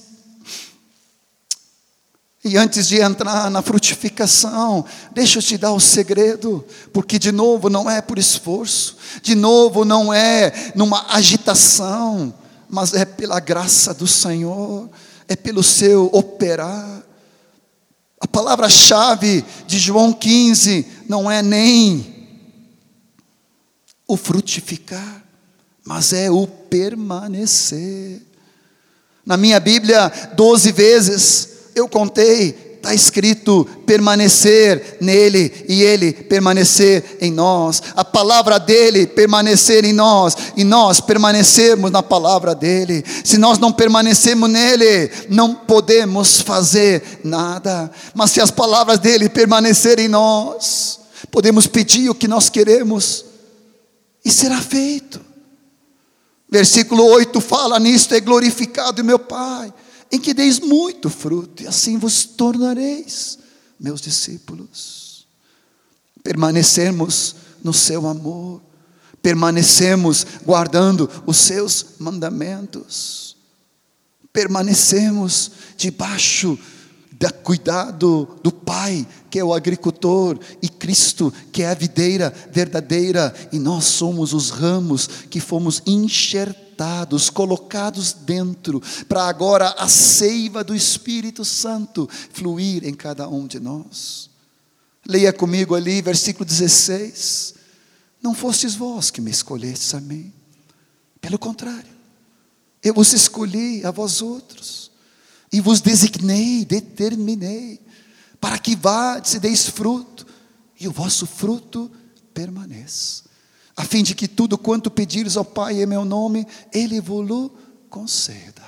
E antes de entrar na frutificação, deixa eu te dar o segredo, porque de novo não é por esforço, de novo não é numa agitação, mas é pela graça do Senhor, é pelo seu operar. A palavra-chave de João quinze não é nem o frutificar, mas é o permanecer. Na minha Bíblia, doze vezes eu contei, está escrito permanecer nele e ele permanecer em nós. A palavra dele permanecer em nós e nós permanecermos na palavra dele. Se nós não permanecemos nele, não podemos fazer nada. Mas se as palavras dele permanecerem em nós, podemos pedir o que nós queremos e será feito. Versículo oito fala: nisto é glorificado meu Pai, em que deis muito fruto, e assim vos tornareis meus discípulos. Permanecermos no seu amor, permanecemos guardando os seus mandamentos, permanecemos debaixo do cuidado do Pai, que é o agricultor, e Cristo, que é a videira verdadeira, e nós somos os ramos que fomos enxertados, colocados dentro, para agora a seiva do Espírito Santo fluir em cada um de nós. Leia comigo ali, versículo dezesseis. Não fostes vós que me escolhestes a mim, pelo contrário, eu vos escolhi a vós outros, e vos designei, determinei, para que vades e deis fruto, e o vosso fruto permaneça, a fim de que tudo quanto pedires ao Pai em meu nome, Ele vos conceda.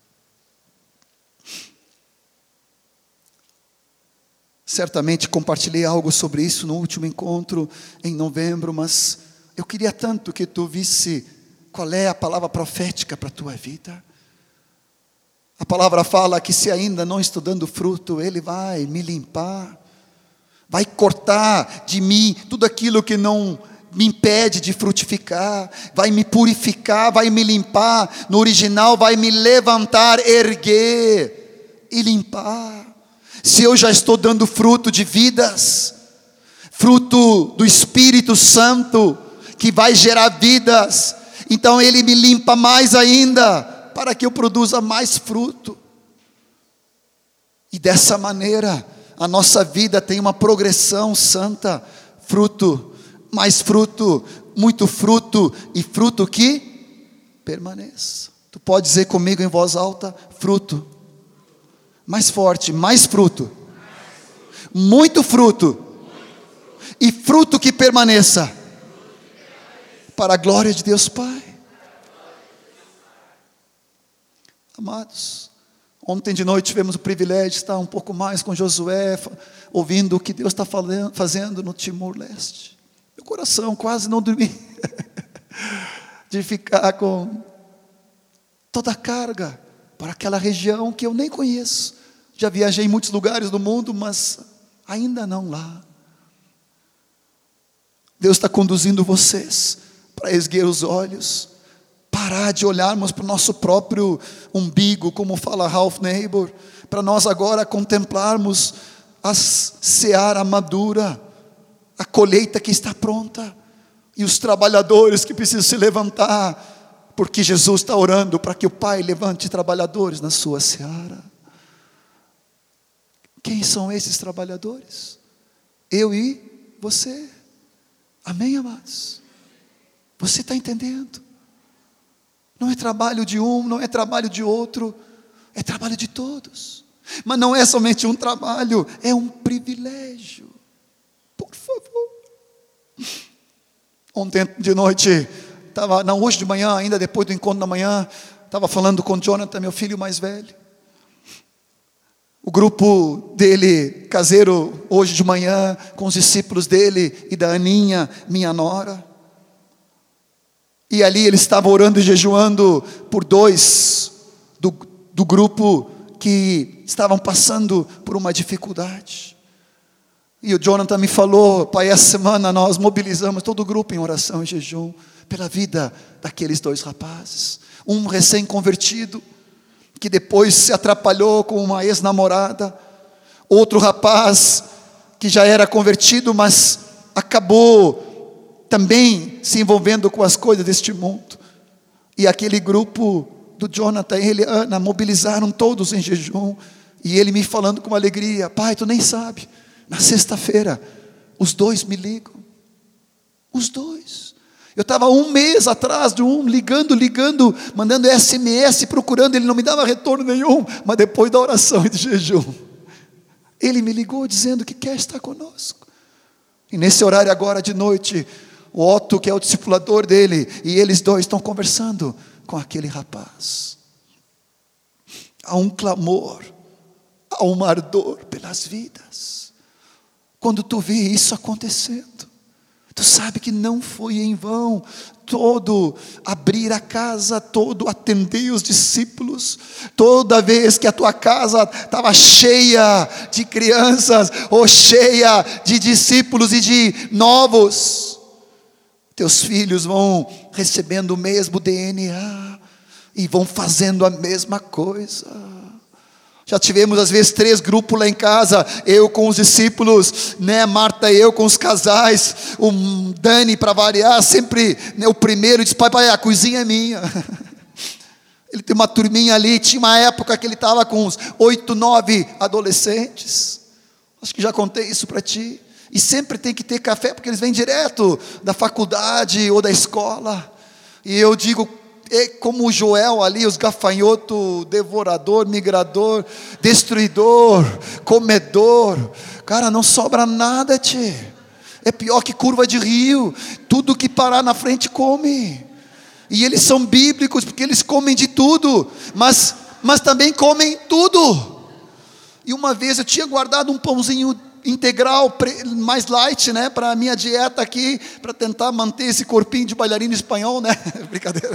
Certamente compartilhei algo sobre isso no último encontro em novembro, mas eu queria tanto que tu visse qual é a palavra profética para a tua vida. A palavra fala que se ainda não estou dando fruto, Ele vai me limpar, vai cortar de mim tudo aquilo que não me impede de frutificar, vai me purificar, vai me limpar. No original, vai me levantar, erguer e limpar. Se eu já estou dando fruto de vidas, fruto do Espírito Santo, que vai gerar vidas, então Ele me limpa mais ainda, para que eu produza mais fruto. E dessa maneira, a nossa vida tem uma progressão santa, fruto, mais fruto, muito fruto, e fruto que permaneça. Tu pode dizer comigo em voz alta: fruto. Mais forte, mais fruto. Muito fruto. E fruto que permaneça. Para a glória de Deus Pai. Amados, ontem de noite tivemos o privilégio de estar um pouco mais com Josué, ouvindo o que Deus está fazendo no Timor-Leste. Meu coração quase não dormia, de ficar com toda a carga para aquela região que eu nem conheço. Já viajei em muitos lugares do mundo, mas ainda não lá. Deus está conduzindo vocês para erguer os olhos, parar de olharmos para o nosso próprio umbigo, como fala Ralph Neighbor, para nós agora contemplarmos a seara madura, a colheita que está pronta, e os trabalhadores que precisam se levantar, porque Jesus está orando para que o Pai levante trabalhadores na sua seara. Quem são esses trabalhadores? Eu e você. Amém, amados? Você está entendendo? Não é trabalho de um, não é trabalho de outro, é trabalho de todos. Mas não é somente um trabalho, é um privilégio. Por favor. Ontem de noite, tava, não, hoje de manhã, ainda depois do encontro da manhã, estava falando com Jonathan, meu filho mais velho. O grupo dele, caseiro, hoje de manhã, com os discípulos dele e da Aninha, minha nora. E ali ele estava orando e jejuando por dois do, do grupo que estavam passando por uma dificuldade. E o Jonathan me falou: pai, essa semana nós mobilizamos todo o grupo em oração e jejum pela vida daqueles dois rapazes. Um recém-convertido, que depois se atrapalhou com uma ex-namorada. Outro rapaz, que já era convertido, mas acabou também se envolvendo com as coisas deste mundo. E aquele grupo do Jonathan e ele, Ana, mobilizaram todos em jejum. E ele me falando com alegria: pai, tu nem sabe, na sexta-feira, os dois me ligam. Os dois. Eu estava um mês atrás de um, ligando, ligando, mandando S M S, procurando, ele não me dava retorno nenhum. Mas depois da oração e de jejum, ele me ligou dizendo que quer estar conosco. E nesse horário agora de noite, o Otto, que é o discipulador dele, e eles dois estão conversando com aquele rapaz. Há um clamor, há um ardor pelas vidas. Quando tu vê isso acontecendo, tu sabe que não foi em vão todo abrir a casa, todo atender os discípulos. Toda vez que a tua casa estava cheia de crianças, ou cheia de discípulos e de novos, teus filhos vão recebendo o mesmo D N A e vão fazendo a mesma coisa. Já tivemos às vezes três grupos lá em casa, eu com os discípulos, né, Marta e eu com os casais, o Dani, para variar, sempre, né, o primeiro diz: pai, pai, a coisinha é minha. Ele tem uma turminha ali, tinha uma época que ele estava com uns oito, nove adolescentes. Acho que já contei isso para ti. E sempre tem que ter café, porque eles vêm direto da faculdade ou da escola. E eu digo, é como o Joel ali, os gafanhotos, devorador, migrador, destruidor, comedor. Cara, não sobra nada, tchê. É pior que curva de rio. Tudo que parar na frente come. E eles são bíblicos, porque eles comem de tudo, mas, mas também comem tudo. E uma vez eu tinha guardado um pãozinho integral, mais light, né, para a minha dieta aqui, para tentar manter esse corpinho de bailarino espanhol, né, brincadeira,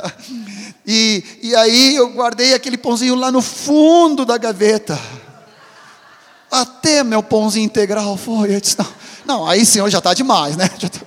e, e aí eu guardei aquele pãozinho lá no fundo da gaveta, até meu pãozinho integral foi, eu disse, não, não, aí senhor já está demais, né, já tá...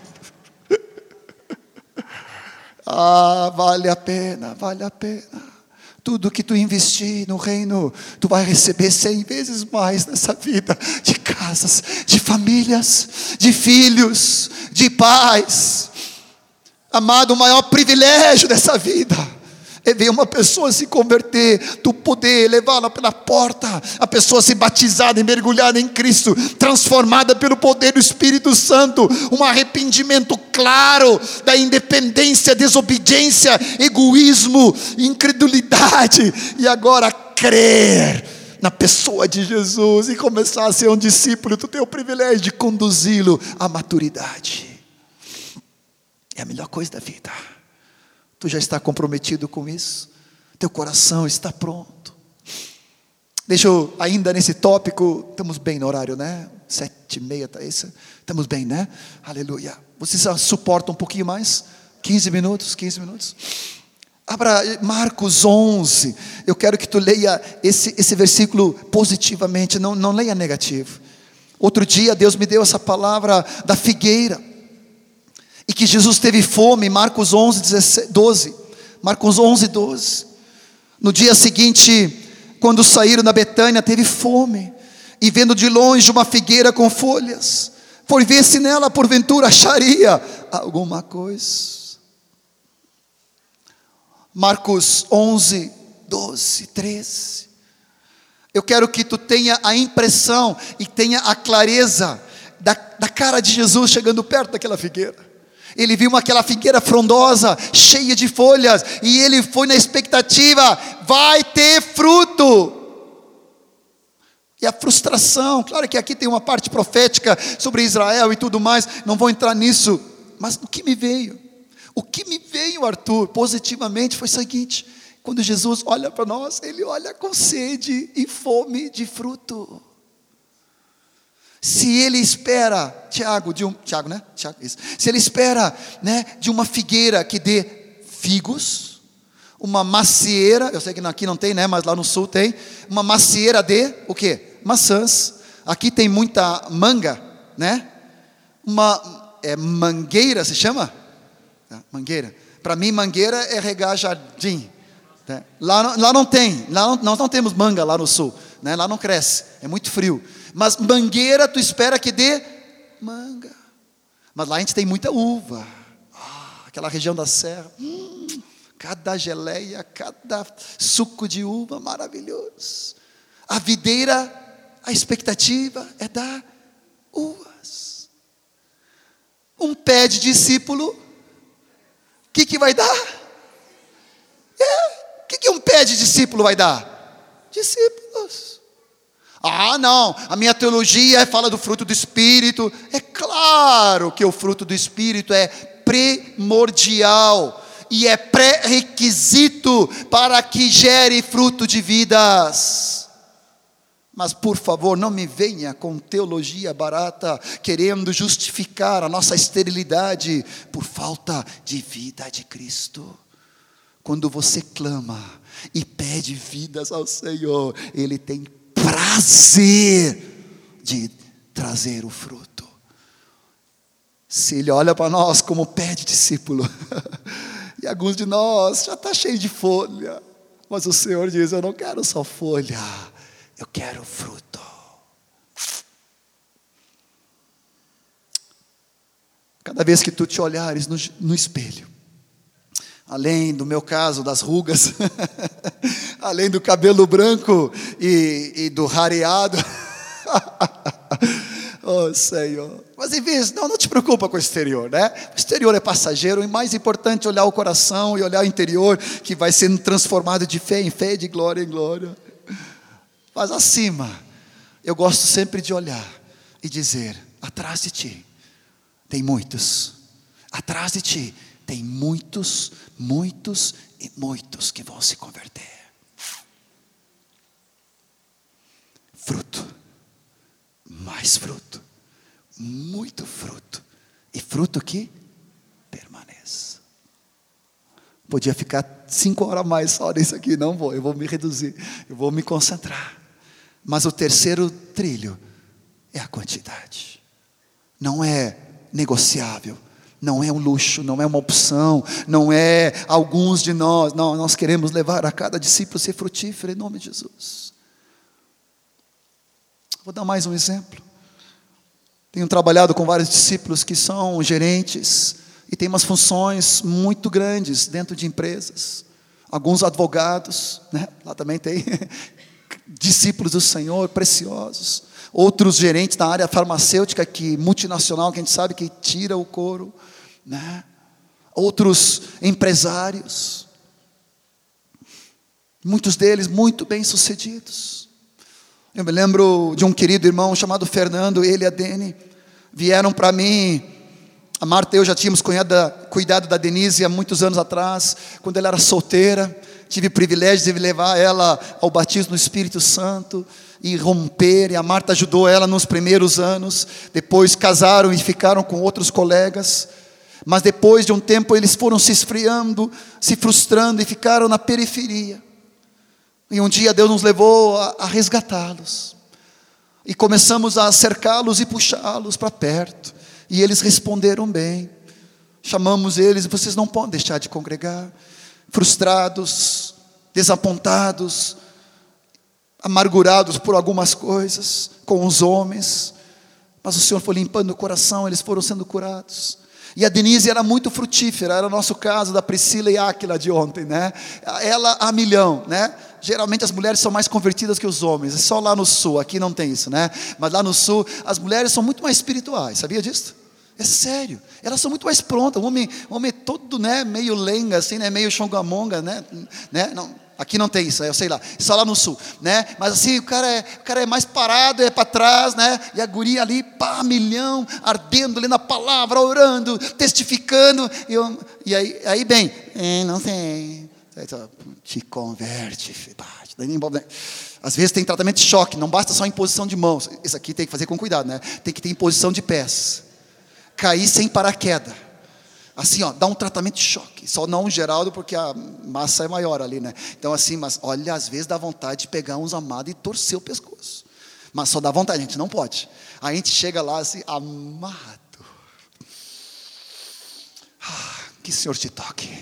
ah, vale a pena, vale a pena. Tudo que tu investir no reino, tu vai receber cem vezes mais nessa vida, de casas, de famílias, de filhos, de pais. Amado, o maior privilégio dessa vida é ver uma pessoa se converter, tu poder levá-la pela porta, a pessoa ser batizada e mergulhada em Cristo, transformada pelo poder do Espírito Santo, um arrependimento claro da independência, desobediência, egoísmo, incredulidade, e agora crer na pessoa de Jesus e começar a ser um discípulo. Tu tem o privilégio de conduzi-lo à maturidade. É a melhor coisa da vida. Tu já está comprometido com isso? Teu coração está pronto? Deixa eu, ainda nesse tópico, estamos bem no horário, né? Sete e meia, tá isso? Estamos bem, né? Aleluia. Vocês suportam um pouquinho mais? quinze minutos, quinze minutos. Abra Marcos onze. Eu quero que tu leia esse, esse versículo positivamente, não, não leia negativo. Outro dia Deus me deu essa palavra da figueira. E que Jesus teve fome, Marcos onze, doze. Marcos onze, doze. No dia seguinte, quando saíram da Betânia, teve fome. E vendo de longe uma figueira com folhas, foi ver se nela porventura acharia alguma coisa. Marcos onze, doze, treze. Eu quero que tu tenha a impressão e tenha a clareza da, da cara de Jesus chegando perto daquela figueira. Ele viu aquela figueira frondosa, cheia de folhas, e ele foi na expectativa: vai ter fruto. E a frustração, claro que aqui tem uma parte profética sobre Israel e tudo mais, não vou entrar nisso, mas o que me veio? O que me veio, Arthur, positivamente foi o seguinte: quando Jesus olha para nós, Ele olha com sede e fome de fruto. Se Ele espera, Tiago, de um, Tiago, né? Tiago, isso. Se Ele espera, né, de uma figueira que dê figos, uma macieira, eu sei que aqui não tem, né, mas lá no sul tem, uma macieira de, o quê? Maçãs. Aqui tem muita manga, né? Uma é, mangueira, se chama? Mangueira. Para mim, mangueira é regar jardim. Né? Lá, não, lá não tem, lá não, nós não temos manga lá no sul. Né? Lá não cresce, é muito frio. Mas mangueira, tu espera que dê manga. Mas lá a gente tem muita uva. Ah, aquela região da serra. Hum, cada geleia, cada suco de uva maravilhoso. A videira, a expectativa é dar uvas. Um pé de discípulo, o que, que vai dar? É, o que, que um pé de discípulo vai dar? Discípulos. Ah, não, a minha teologia fala do fruto do Espírito. É claro que o fruto do Espírito é primordial e é pré-requisito para que gere fruto de vidas. Mas por favor, não me venha com teologia barata, querendo justificar a nossa esterilidade por falta de vida de Cristo. Quando você clama e pede vidas ao Senhor, Ele tem prazer de trazer o fruto. Se Ele olha para nós como pede discípulo, e alguns de nós já está cheio de folha, mas o Senhor diz: eu não quero só folha, eu quero fruto. Cada vez que tu te olhares no, no espelho, além do meu caso das rugas, além do cabelo branco e, e do rareado, oh Senhor, mas em vez, não, não te preocupa com o exterior, né? O exterior é passageiro, e mais importante olhar o coração e olhar o interior, que vai sendo transformado de fé em fé, de glória em glória. Mas acima, eu gosto sempre de olhar e dizer: atrás de ti tem muitos, atrás de ti tem muitos, muitos e muitos que vão se converter. Fruto, mais fruto, muito fruto, e fruto que permaneça. Podia ficar cinco horas mais só nisso aqui, não vou, eu vou me reduzir, eu vou me concentrar. Mas o terceiro trilho é a quantidade. Não é negociável, não é um luxo, não é uma opção, não é alguns de nós. Não, nós queremos levar a cada discípulo a ser frutífero em nome de Jesus. Vou dar mais um exemplo. Tenho trabalhado com vários discípulos que são gerentes e têm umas funções muito grandes dentro de empresas. Alguns advogados, né? Lá também tem discípulos do Senhor preciosos. Outros gerentes na área farmacêutica, que multinacional, que a gente sabe que tira o couro, né? Outros empresários, muitos deles muito bem sucedidos. Eu me lembro de um querido irmão chamado Fernando. Ele e a Dene vieram para mim. A Marta e eu já tínhamos cuidado da Denise há muitos anos atrás, quando ela era solteira. Tive o privilégio de levar ela ao batismo no Espírito Santo e romper, e a Marta ajudou ela nos primeiros anos. Depois casaram e ficaram com outros colegas, mas depois de um tempo eles foram se esfriando, se frustrando e ficaram na periferia. E um dia Deus nos levou a, a resgatá-los, e começamos a cercá-los e puxá-los para perto, e eles responderam bem. Chamamos eles: vocês não podem deixar de congregar. Frustrados, desapontados, amargurados por algumas coisas com os homens, mas o Senhor foi limpando o coração, eles foram sendo curados. E a Denise era muito frutífera. Era o nosso caso da Priscila e Áquila de ontem, né? Ela a milhão, né? Geralmente as mulheres são mais convertidas que os homens. É só lá no sul, aqui não tem isso, né? Mas lá no sul as mulheres são muito mais espirituais. Sabia disso? É sério, elas são muito mais prontas. O homem, o homem todo, né, meio lenga, assim, né, meio chongamonga, né, né? Não, aqui não tem isso, eu sei lá, só lá no sul, né? Mas assim, o cara é, o cara é mais parado, é para trás, né? E a guria ali, pá, milhão, ardendo, lendo a palavra, orando, testificando. E, eu, e aí, aí bem, é, não sei, te converte, às vezes tem tratamento de choque, não basta só imposição de mãos. Isso aqui tem que fazer com cuidado, né? Tem que ter imposição de pés. Cair sem paraquedas, assim, ó, dá um tratamento de choque. Só não o Geraldo, porque a massa é maior ali, né? Então assim, mas olha, às vezes dá vontade de pegar uns amados e torcer o pescoço. Mas só dá vontade, a gente não pode. A gente chega lá assim, amado, ah, que o Senhor te toque.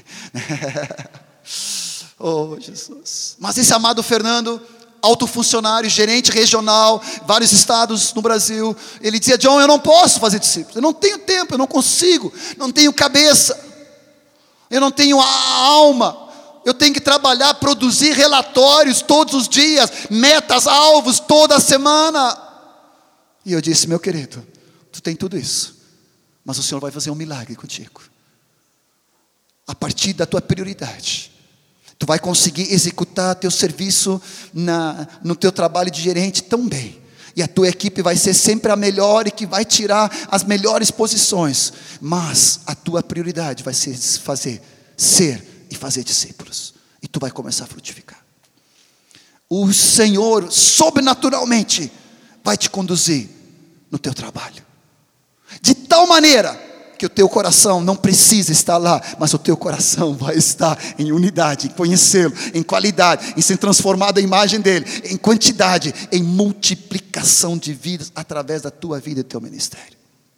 Oh, Jesus. Mas esse amado Fernando, alto funcionário, gerente regional, vários estados no Brasil, ele dizia: John, eu não posso fazer discípulos, eu não tenho tempo, eu não consigo, não tenho cabeça, eu não tenho a alma, eu tenho que trabalhar, produzir relatórios todos os dias, metas, alvos toda semana. E eu disse: meu querido, tu tem tudo isso, mas o Senhor vai fazer um milagre contigo. A partir da tua prioridade, tu vai conseguir executar teu serviço na, no teu trabalho de gerente tão bem. E a tua equipe vai ser sempre a melhor e que vai tirar as melhores posições. Mas a tua prioridade vai ser fazer, ser e fazer discípulos. E tu vai começar a frutificar. O Senhor, sobrenaturalmente, vai te conduzir no teu trabalho. De tal maneira que o teu coração não precisa estar lá, mas o teu coração vai estar em unidade, em conhecê-lo, em qualidade, em ser transformado à imagem dele, em quantidade, em multiplicação de vidas através da tua vida e do teu ministério.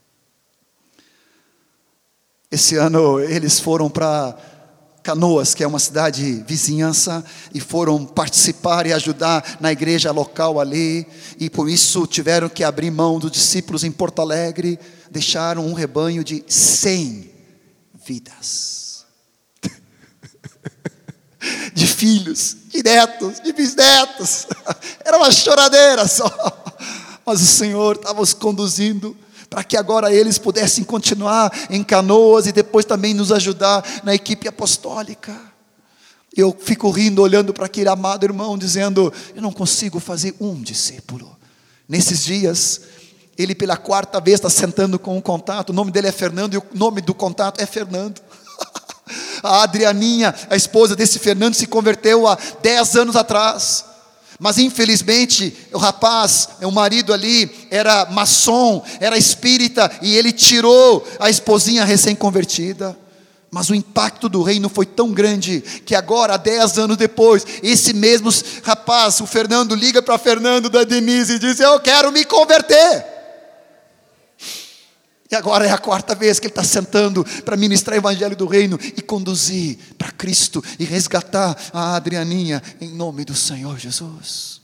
Esse ano eles foram para Canoas, que é uma cidade vizinhança, e foram participar e ajudar na igreja local ali, e por isso tiveram que abrir mão dos discípulos em Porto Alegre. Deixaram um rebanho de cem vidas, de filhos, de netos, de bisnetos. Era uma choradeira só, mas o Senhor estava os conduzindo para que agora eles pudessem continuar em Canoas e depois também nos ajudar na equipe apostólica. Eu fico rindo, olhando para aquele amado irmão, dizendo: eu não consigo fazer um discípulo. Nesses dias, ele pela quarta vez está sentando com um contato, o nome dele é Fernando e o nome do contato é Fernando. A Adrianinha, a esposa desse Fernando, se converteu há dez anos atrás. Mas infelizmente o rapaz, o marido ali, era maçom, era espírita, e ele tirou a esposinha recém-convertida. Mas o impacto do reino foi tão grande, que agora, dez anos depois, esse mesmo rapaz, o Fernando, liga para Fernando da Denise e diz: eu quero me converter. E agora é a quarta vez que ele está sentando para ministrar o evangelho do reino e conduzir para Cristo e resgatar a Adrianinha em nome do Senhor Jesus.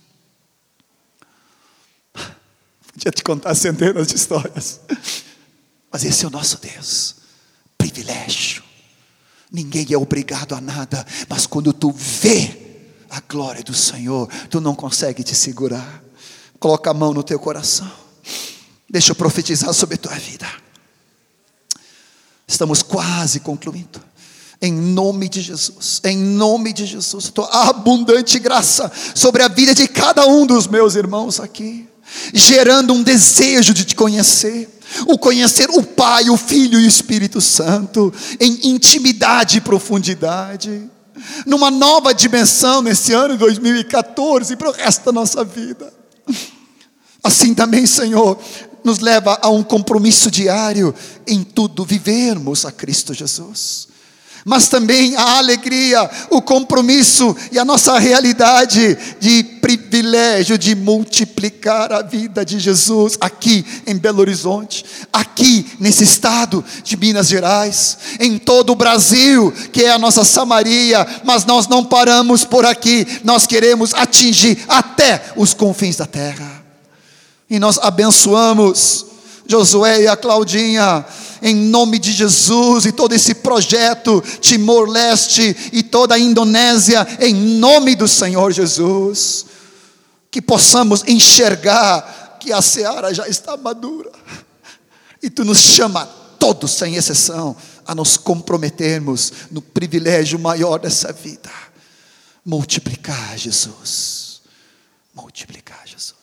Podia te contar centenas de histórias, mas esse é o nosso Deus. Privilégio. Ninguém é obrigado a nada, mas quando tu vê a glória do Senhor, tu não consegue te segurar. Coloca a mão no teu coração. Deixa eu profetizar sobre a tua vida. Estamos quase concluindo. Em nome de Jesus, em nome de Jesus, tua abundante graça sobre a vida de cada um dos meus irmãos aqui, gerando um desejo de te conhecer, o conhecer o Pai, o Filho e o Espírito Santo, em intimidade e profundidade, numa nova dimensão nesse ano de dois mil e catorze, para o resto da nossa vida. Assim também, Senhor, nos leva a um compromisso diário em tudo vivermos a Cristo Jesus. Mas também a alegria, o compromisso e a nossa realidade de privilégio de multiplicar a vida de Jesus aqui em Belo Horizonte, aqui nesse estado de Minas Gerais, em todo o Brasil, que é a nossa Samaria. Mas nós não paramos por aqui, nós queremos atingir até os confins da terra. E nós abençoamos Josué e a Claudinha, em nome de Jesus, e todo esse projeto, Timor-Leste e toda a Indonésia, em nome do Senhor Jesus, que possamos enxergar que a seara já está madura, e Tu nos chama, todos sem exceção, a nos comprometermos no privilégio maior dessa vida, multiplicar Jesus, multiplicar Jesus.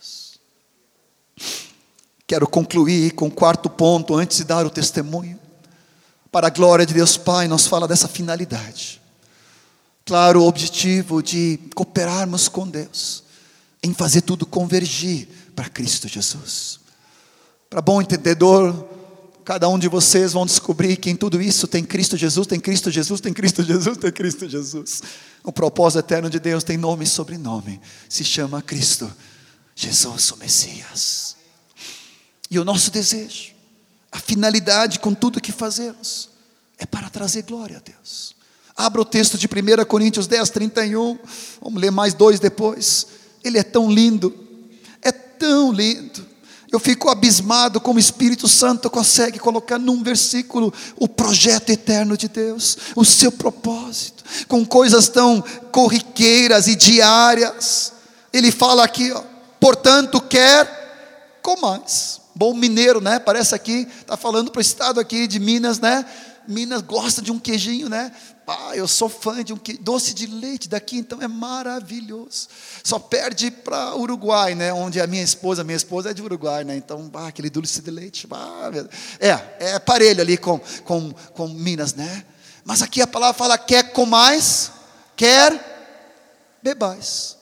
Quero concluir com o quarto ponto, antes de dar o testemunho. Para a glória de Deus Pai, nos fala dessa finalidade. Claro, o objetivo de cooperarmos com Deus, em fazer tudo convergir para Cristo Jesus. Para bom entendedor, cada um de vocês vão descobrir que em tudo isso tem Cristo Jesus, tem Cristo Jesus, tem Cristo Jesus, tem Cristo Jesus. O propósito eterno de Deus tem nome e sobrenome, se chama Cristo. Jesus, o Messias. E o nosso desejo, a finalidade com tudo que fazemos, é para trazer glória a Deus. Abra o texto de primeira Coríntios dez, trinta e um. Vamos ler mais dois depois. Ele é tão lindo. É tão lindo. Eu fico abismado como o Espírito Santo consegue colocar num versículo o projeto eterno de Deus, o seu propósito, com coisas tão corriqueiras e diárias. Ele fala aqui, ó, portanto quer comais. Bom mineiro, né? Parece aqui, está falando para o estado aqui de Minas, né? Minas gosta de um queijinho, né? Ah, eu sou fã de um que... doce de leite daqui, então é maravilhoso. Só perde para Uruguai, né? Onde a minha esposa, minha esposa é de Uruguai, né? Então, ah, aquele doce de leite, ah, é, é parelho ali com, com, com Minas, né? Mas aqui a palavra fala, quer comais, quer bebais.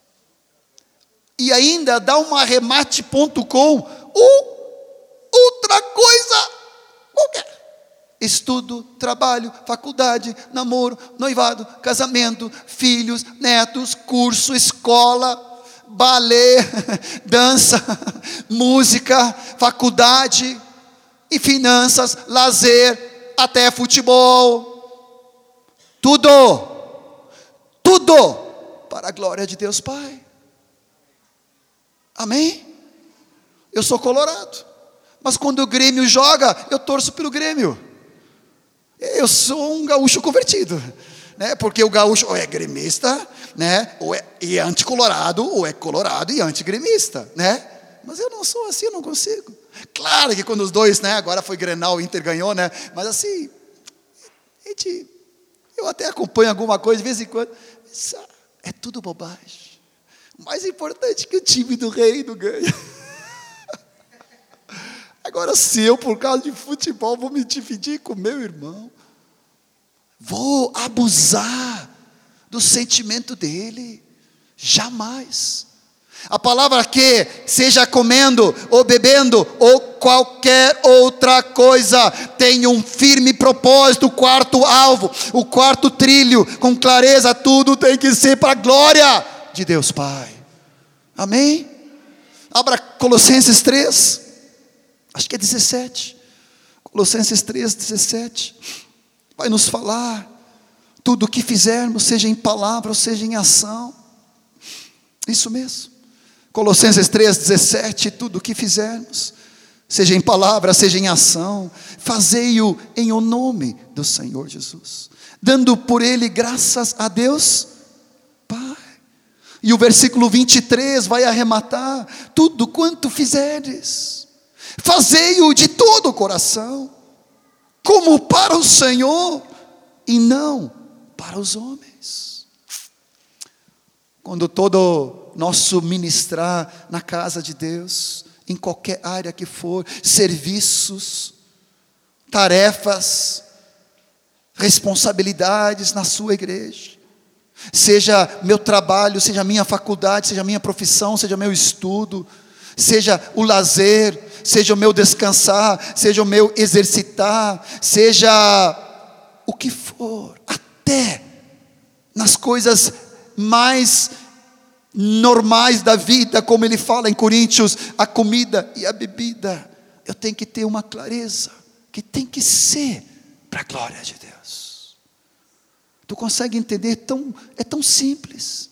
E ainda dá um arremate ponto com outra coisa qualquer. Estudo, trabalho, faculdade, namoro, noivado, casamento, filhos, netos, curso, escola, balé, dança, música, faculdade, e finanças, lazer, até futebol. Tudo, tudo para a glória de Deus Pai. Amém? Eu sou colorado, mas quando o Grêmio joga, eu torço pelo Grêmio. Eu sou um gaúcho convertido, né? Porque o gaúcho ou é gremista, né? Ou é e é anticolorado, ou é colorado e antigremista, né? Mas eu não sou assim, eu não consigo. Claro que quando os dois, né? Agora foi Grenal, o Inter ganhou, né? Mas assim, gente, eu até acompanho alguma coisa de vez em quando. Isso é tudo bobagem. O mais importante é que o time do reino ganha. Agora, se eu, por causa de futebol, vou me dividir com meu irmão, vou abusar do sentimento dele, jamais. A palavra que, seja comendo ou bebendo ou qualquer outra coisa, tem um firme propósito, o quarto alvo, o quarto trilho, com clareza, tudo tem que ser para a glória de Deus Pai. Amém? Abra Colossenses três. Acho que é dezessete, Colossenses três, dezessete, vai nos falar, tudo o que fizermos, seja em palavra ou seja em ação, isso mesmo, Colossenses três, dezessete, tudo o que fizermos, seja em palavra, seja em ação, fazei-o em o nome do Senhor Jesus, dando por ele graças a Deus Pai. E o versículo vinte e três vai arrematar, tudo quanto fizerdes, fazei-o de todo o coração, como para o Senhor, e não para os homens. Quando todo nosso ministrar na casa de Deus, em qualquer área que for, serviços, tarefas, responsabilidades na sua igreja, seja meu trabalho, seja minha faculdade, seja minha profissão, seja meu estudo, seja o lazer, seja o meu descansar, seja o meu exercitar, seja o que for, até nas coisas mais normais da vida, como ele fala em Coríntios, a comida e a bebida, eu tenho que ter uma clareza, que tem que ser para a glória de Deus. Tu consegue entender? Tão, é tão simples,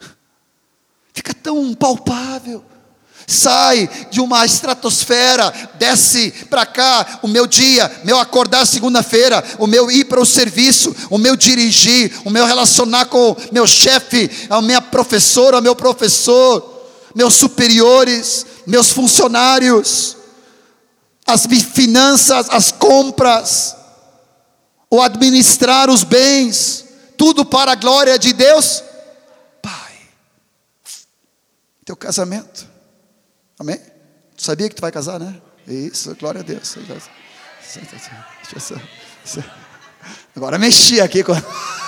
fica tão palpável. Sai de uma estratosfera, desce para cá, o meu dia, meu acordar segunda-feira, o meu ir para o serviço, o meu dirigir, o meu relacionar com o meu chefe, a minha professora, o meu professor, meus superiores, meus funcionários, as finanças, as compras, o administrar os bens, tudo para a glória de Deus Pai. Teu casamento, amém? Tu sabia que tu vai casar, né? Isso, glória a Deus. Agora mexi aqui com...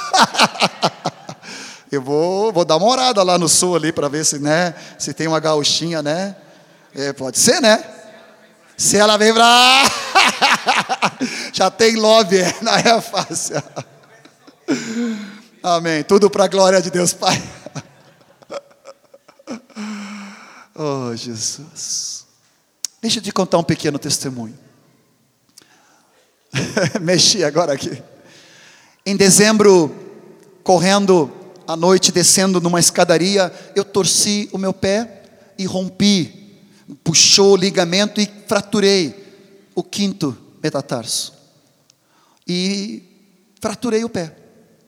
Eu vou, vou dar uma olhada lá no sul ali para ver se, né, se tem uma gauchinha, né? É, pode ser, né? Se ela vem pra... Já tem lobby, não é fácil. Amém. Tudo para a glória de Deus Pai. Oh, Jesus. Deixa eu te contar um pequeno testemunho. Mexi agora aqui. Em dezembro, correndo à noite, descendo numa escadaria, eu torci o meu pé e rompi, puxou o ligamento e fraturei o quinto metatarso. E fraturei o pé.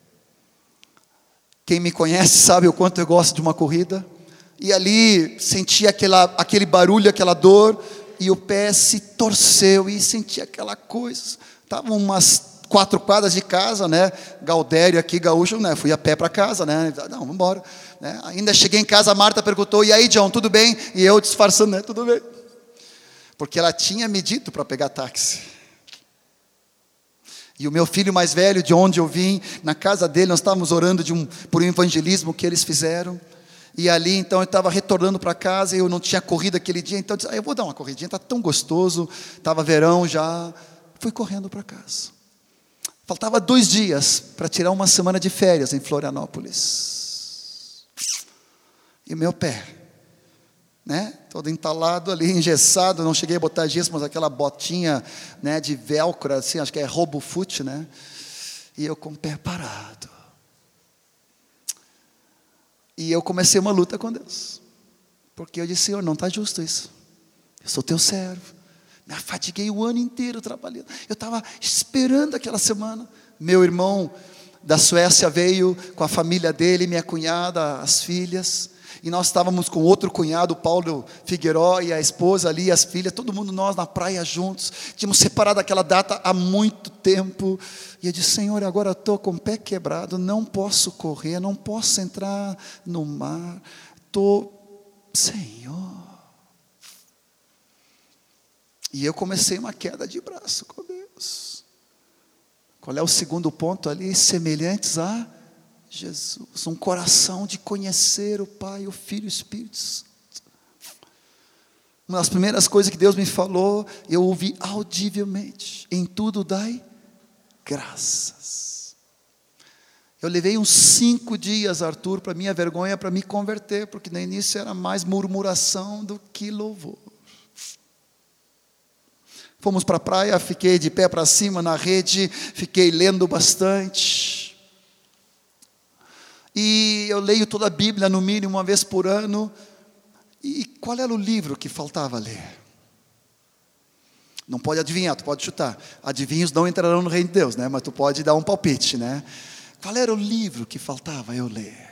Quem me conhece sabe o quanto eu gosto de uma corrida. E ali senti aquela, aquele barulho, aquela dor, e o pé se torceu e senti aquela coisa. Estavam umas quatro quadras de casa, né? Gaudério aqui, gaúcho, né? Fui a pé para casa, né? Não, vamos embora. Né? Ainda cheguei em casa, a Marta perguntou, e aí, John, tudo bem? E eu disfarçando, né? Tudo bem. Porque ela tinha me dito para pegar táxi. E o meu filho mais velho, de onde eu vim, na casa dele, nós estávamos orando de um, por um evangelismo que eles fizeram. E ali, então, eu estava retornando para casa, e eu não tinha corrido aquele dia, então eu disse, ah, eu vou dar uma corridinha, está tão gostoso, estava verão já, fui correndo para casa. Faltava dois dias para tirar uma semana de férias em Florianópolis. E o meu pé, né, todo entalado ali, engessado, não cheguei a botar gesso, mas aquela botinha, né, de velcro, assim, acho que é RoboFoot, né, e eu com o pé parado. E eu comecei uma luta com Deus, porque eu disse, Senhor, não está justo isso, eu sou teu servo, me afatiguei o ano inteiro trabalhando, eu estava esperando aquela semana. Meu irmão da Suécia veio com a família dele, minha cunhada, as filhas, e nós estávamos com outro cunhado, Paulo Figueiró, e a esposa ali, as filhas, todo mundo nós na praia juntos, tínhamos separado aquela data há muito tempo, e eu disse, Senhor, agora estou com o pé quebrado, não posso correr, não posso entrar no mar, estou, Senhor, e eu comecei uma queda de braço com Deus. Qual é o segundo ponto ali? Semelhantes a Jesus, um coração de conhecer o Pai, o Filho e o Espírito Santo. Uma das primeiras coisas que Deus me falou, eu ouvi audivelmente, em tudo dai graças. Eu levei uns cinco dias, Arthur, para minha vergonha, para me converter, porque no início era mais murmuração do que louvor. Fomos para a praia, fiquei de pé para cima na rede, fiquei lendo bastante. E eu leio toda a Bíblia, no mínimo uma vez por ano. E qual era o livro que faltava ler? Não pode adivinhar, tu pode chutar. Adivinhos não entrarão no reino de Deus, né? Mas tu pode dar um palpite, né? Qual era o livro que faltava eu ler?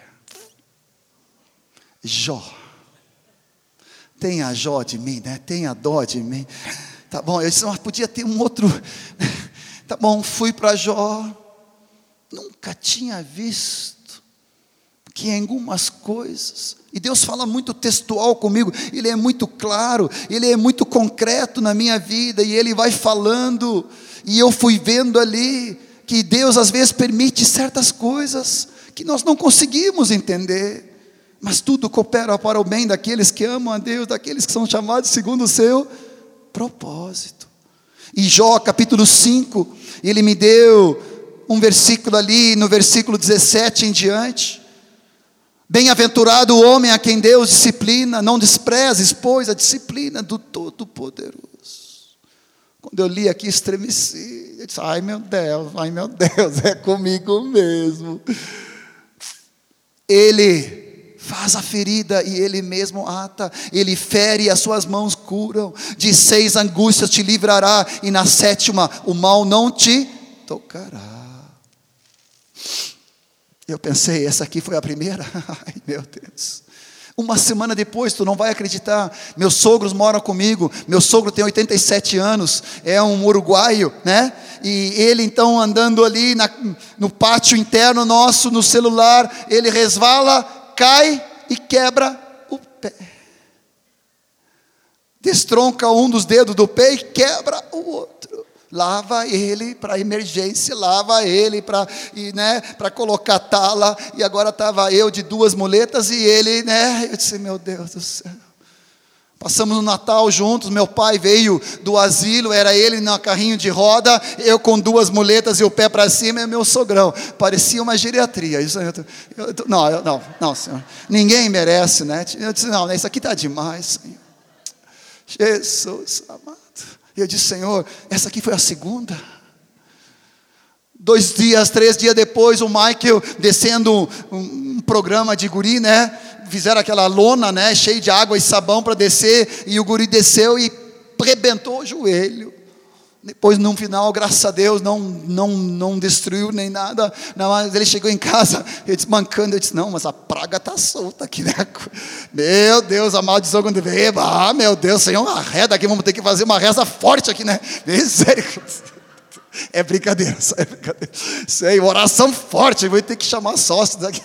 Jó. Tenha Jó de mim, né? Tenha dó de mim. Tá bom, eu disse, mas podia ter um outro. Tá bom, fui para Jó. Nunca tinha visto que em algumas coisas, e Deus fala muito textual comigo, Ele é muito claro, Ele é muito concreto na minha vida, e Ele vai falando, e eu fui vendo ali, que Deus às vezes permite certas coisas, que nós não conseguimos entender, mas tudo coopera para o bem daqueles que amam a Deus, daqueles que são chamados segundo o seu propósito. E Jó capítulo cinco, Ele me deu um versículo ali, no versículo dezessete em diante, bem-aventurado o homem a quem Deus disciplina, não desprezes, pois, a disciplina do Todo-Poderoso. Quando eu li aqui, estremeci, eu disse, ai meu Deus, ai meu Deus, é comigo mesmo. Ele faz a ferida e Ele mesmo ata, Ele fere e as suas mãos curam, de seis angústias te livrará, e na sétima o mal não te tocará. Eu pensei, essa aqui foi a primeira? Ai meu Deus. Uma semana depois, tu não vai acreditar, meus sogros moram comigo, meu sogro tem oitenta e sete anos, é um uruguaio, né? E ele então andando ali na, no pátio interno nosso, no celular, ele resvala, cai e quebra o pé. Destronca um dos dedos do pé e quebra o outro. Lava ele para emergência, lava ele para, né, para colocar tala, e agora estava eu de duas muletas e ele, né, eu disse, meu Deus do céu, Passamos no Natal juntos, meu pai veio do asilo, era ele no carrinho de roda, eu com duas muletas e o pé para cima, e meu sogrão, parecia uma geriatria. Isso, eu, eu, não, eu, não, não, Senhor, ninguém merece, né? Eu disse, não, isso aqui está demais, Senhor. Jesus amado. E eu disse, Senhor, essa aqui foi a segunda. Dois dias, três dias depois, o Michael descendo um, um programa de guri, né? Fizeram aquela lona, né, cheia de água e sabão para descer, e o guri desceu e rebentou o joelho. Depois, no final, graças a Deus, não, não, não destruiu nem nada. Não, mas ele chegou em casa, eu disse, mancando, eu disse, não, mas a praga está solta aqui, né? Meu Deus, a maldição quando veio, ah, meu Deus, Senhor, uma reza aqui, vamos ter que fazer uma reza forte aqui, né? Misericórdia. É brincadeira, é brincadeira. Sei, oração forte, vou ter que chamar sócios aqui.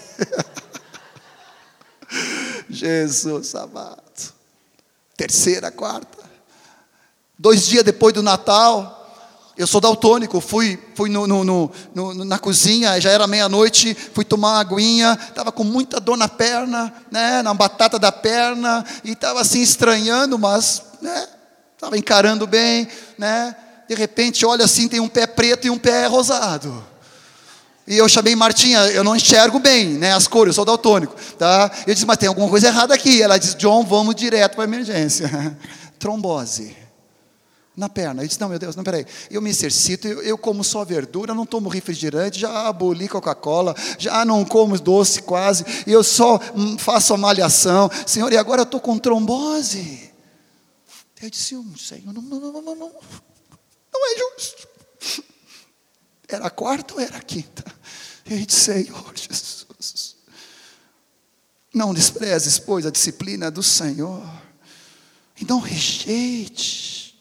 Jesus amado. Terceira, quarta. Dois dias depois do Natal, eu sou daltônico, fui, fui no, no, no, no, na cozinha, já era meia-noite, fui tomar uma aguinha, estava com muita dor na perna, né, na batata da perna, e estava assim estranhando, mas estava né, encarando bem, né, de repente olha assim, tem um pé preto e um pé rosado. E eu chamei Martinha, eu não enxergo bem, né, as cores, eu sou daltônico, tá? Eu disse, mas tem alguma coisa errada aqui. Ela disse, John, vamos direto para a emergência. Trombose na perna. Eu disse, não, meu Deus, não, peraí. Eu me exercito, eu, eu como só verdura, não tomo refrigerante, já aboli Coca-Cola, já não como doce quase, e eu só faço a malhação. Senhor, e agora eu estou com trombose. Eu disse, oh, Senhor, não, não, não, não, não, não é justo. Era a quarta ou era a quinta? Eu disse, Senhor Jesus, não desprezes, pois, a disciplina do Senhor, e não rejeite.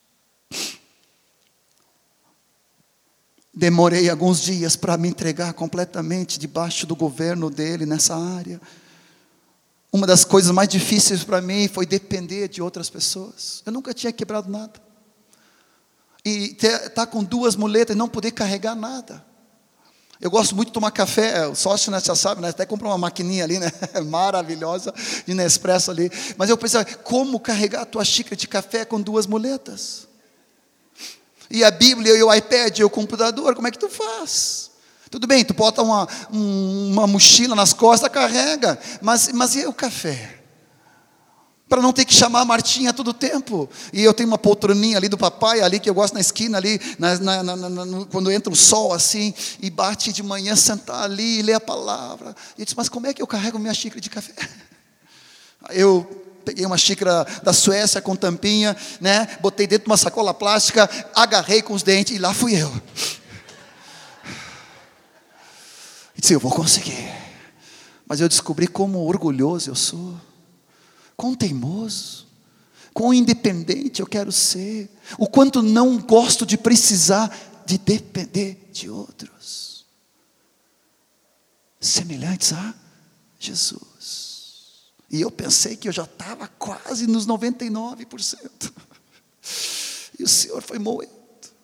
Demorei alguns dias para me entregar completamente debaixo do governo dele nessa área. Uma das coisas mais difíceis para mim foi depender de outras pessoas. Eu nunca tinha quebrado nada. E estar tá com duas muletas e não poder carregar nada. Eu gosto muito de tomar café, o sócio, né, já sabe, né, até comprou uma maquininha ali, né, maravilhosa, de Nespresso ali. Mas eu pensava, como carregar a tua xícara de café com duas muletas? E a Bíblia, e o iPad, e o computador, como é que tu faz? Tudo bem, tu bota uma, um, uma mochila nas costas, carrega, mas, mas e o café? Para não ter que chamar a Martinha todo o tempo. E eu tenho uma poltroninha ali do papai, ali que eu gosto na esquina, ali, na, na, na, na, quando entra o sol assim, e bate de manhã, sentar ali e ler a palavra. E eu disse, mas como é que eu carrego minha xícara de café? Eu peguei uma xícara da Suécia com tampinha, né? Botei dentro de uma sacola plástica, agarrei com os dentes e lá fui eu. E disse, eu vou conseguir. Mas eu descobri como orgulhoso eu sou. Quão teimoso, quão independente eu quero ser, o quanto não gosto de precisar de depender de outros, semelhantes a Jesus. E eu pensei que eu já estava quase nos noventa e nove por cento, e o Senhor foi moendo.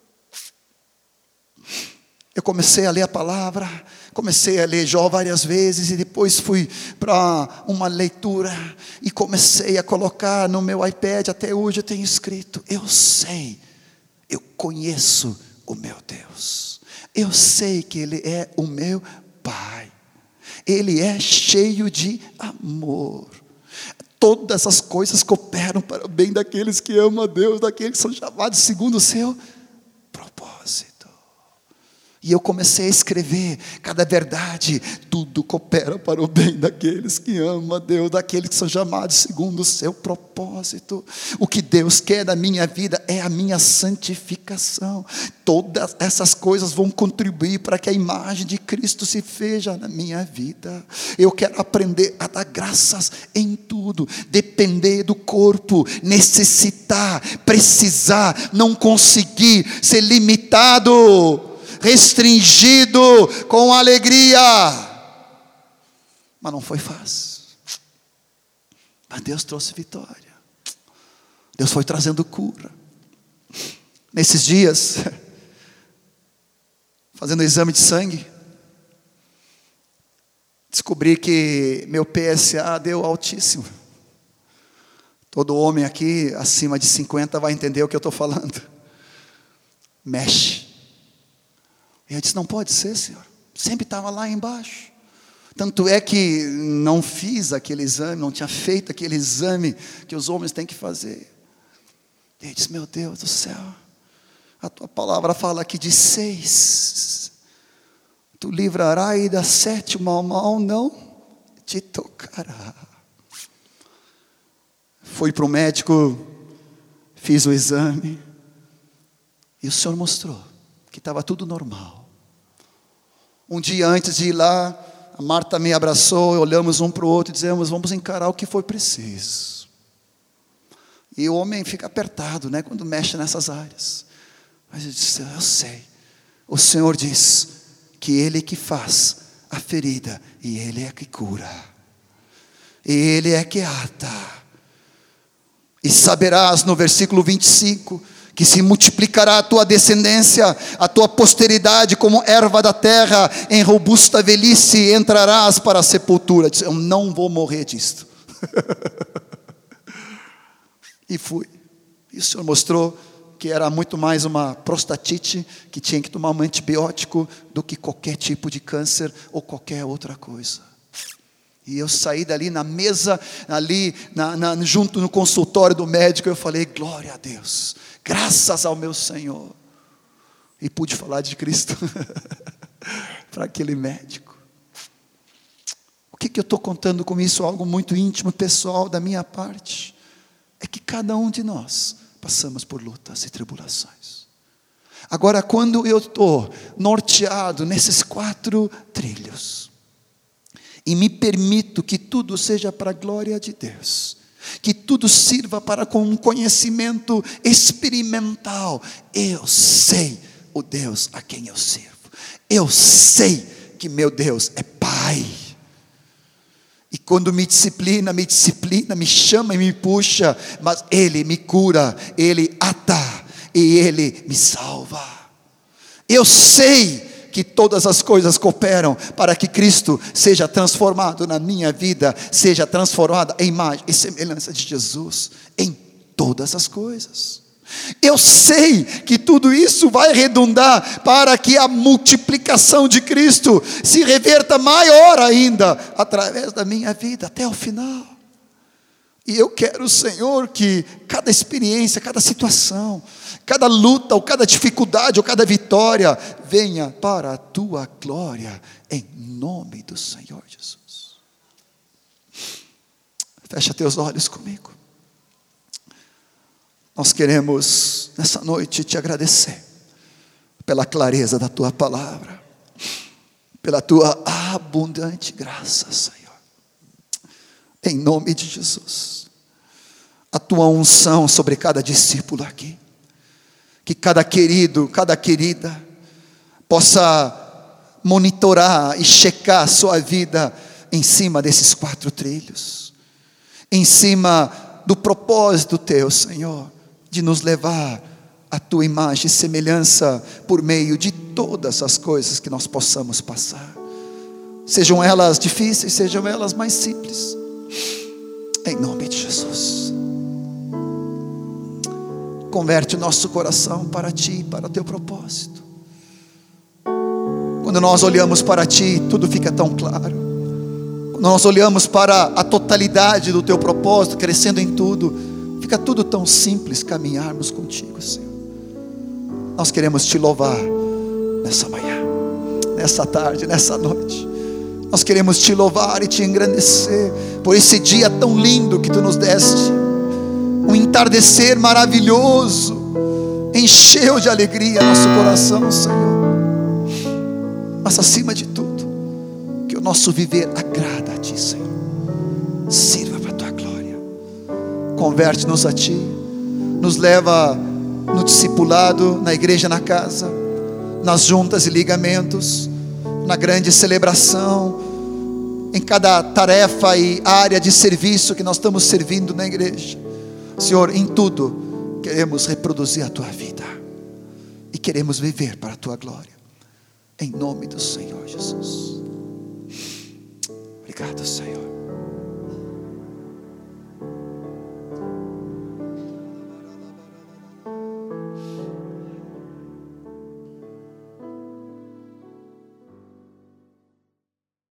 Eu comecei a ler a palavra, comecei a ler Jó várias vezes, e depois fui para uma leitura, e comecei a colocar no meu iPad, até hoje eu tenho escrito, eu sei, eu conheço o meu Deus, eu sei que Ele é o meu Pai, Ele é cheio de amor, todas as coisas cooperam para o bem daqueles que amam a Deus, daqueles que são chamados segundo o seu propósito. E eu comecei a escrever cada verdade, tudo coopera para o bem daqueles que amam a Deus, daqueles que são chamados segundo o seu propósito. O que Deus quer da minha vida é a minha santificação. Todas essas coisas vão contribuir para que a imagem de Cristo se veja na minha vida. Eu quero aprender a dar graças em tudo, depender do corpo, necessitar, precisar, não conseguir, ser limitado, restringido com alegria, mas não foi fácil, mas Deus trouxe vitória, Deus foi trazendo cura. Nesses dias, fazendo exame de sangue, descobri que meu P S A deu altíssimo, Todo homem aqui acima de cinquenta vai entender o que eu estou falando. Mexe. E eu disse, não pode ser, Senhor. Sempre estava lá embaixo. Tanto é que não fiz aquele exame, não tinha feito aquele exame que os homens têm que fazer. E eu disse, meu Deus do céu, a tua palavra fala aqui de seis. Tu livrarás e da sétima mal não te tocará. Fui para o médico, fiz o exame, e o Senhor mostrou que estava tudo normal. Um dia antes de ir lá, a Marta me abraçou, olhamos um para o outro e dizemos, vamos encarar o que foi preciso. E o homem fica apertado, né, quando mexe nessas áreas. Mas eu disse, eu sei. O Senhor diz que Ele é que faz a ferida e Ele é que cura. E Ele é que ata. E saberás no versículo vinte e cinco, que se multiplicará a tua descendência, a tua posteridade como erva da terra, em robusta velhice entrarás para a sepultura. Eu não vou morrer disto. E fui. E o Senhor mostrou que era muito mais uma prostatite, que tinha que tomar um antibiótico, do que qualquer tipo de câncer ou qualquer outra coisa. E eu saí dali na mesa, ali na, na, junto no consultório do médico, eu falei, glória a Deus, graças ao meu Senhor. E pude falar de Cristo para aquele médico. O que, que eu estou contando com isso? Algo muito íntimo, pessoal da minha parte. É que cada um de nós passamos por lutas e tribulações. Agora, quando eu estou norteado nesses quatro trilhos, e me permito que tudo seja para a glória de Deus, que tudo sirva para com um conhecimento experimental, eu sei o Deus a quem eu sirvo, eu sei que meu Deus é Pai, e quando me disciplina, me disciplina, me chama e me puxa, mas Ele me cura, Ele ata, e Ele me salva. Eu sei que todas as coisas cooperam para que Cristo seja transformado na minha vida, seja transformada em imagem e semelhança de Jesus, em todas as coisas. Eu sei que tudo isso vai redundar para que a multiplicação de Cristo se reverta maior ainda, através da minha vida, até o final. E eu quero, Senhor, que cada experiência, cada situação, cada luta, ou cada dificuldade, ou cada vitória, venha para a Tua glória, em nome do Senhor Jesus. Fecha teus olhos comigo. Nós queremos, nessa noite, te agradecer, pela clareza da Tua palavra, pela Tua abundante graça, Senhor. Em nome de Jesus, a Tua unção sobre cada discípulo aqui, que cada querido, cada querida, possa monitorar e checar a sua vida em cima desses quatro trilhos, em cima do propósito Teu, Senhor, de nos levar à Tua imagem e semelhança, por meio de todas as coisas que nós possamos passar, sejam elas difíceis, sejam elas mais simples, em nome de Jesus. Converte o nosso coração para Ti, para o Teu propósito. Quando nós olhamos para Ti, tudo fica tão claro. Quando nós olhamos para a totalidade do Teu propósito, crescendo em tudo, fica tudo tão simples caminharmos contigo, Senhor. Nós queremos Te louvar nessa manhã, nessa tarde, nessa noite. Nós queremos Te louvar e Te engrandecer por esse dia tão lindo que Tu nos deste. Um entardecer maravilhoso, encheu de alegria nosso coração, Senhor. Mas acima de tudo, que o nosso viver agrada a Ti, Senhor. Sirva para a Tua glória. Converte-nos a Ti, nos leva no discipulado, na igreja, na casa, nas juntas e ligamentos, na grande celebração, em cada tarefa e área de serviço que nós estamos servindo na igreja. Senhor, em tudo queremos reproduzir a Tua vida e queremos viver para a Tua glória, em nome do Senhor Jesus. Obrigado, Senhor.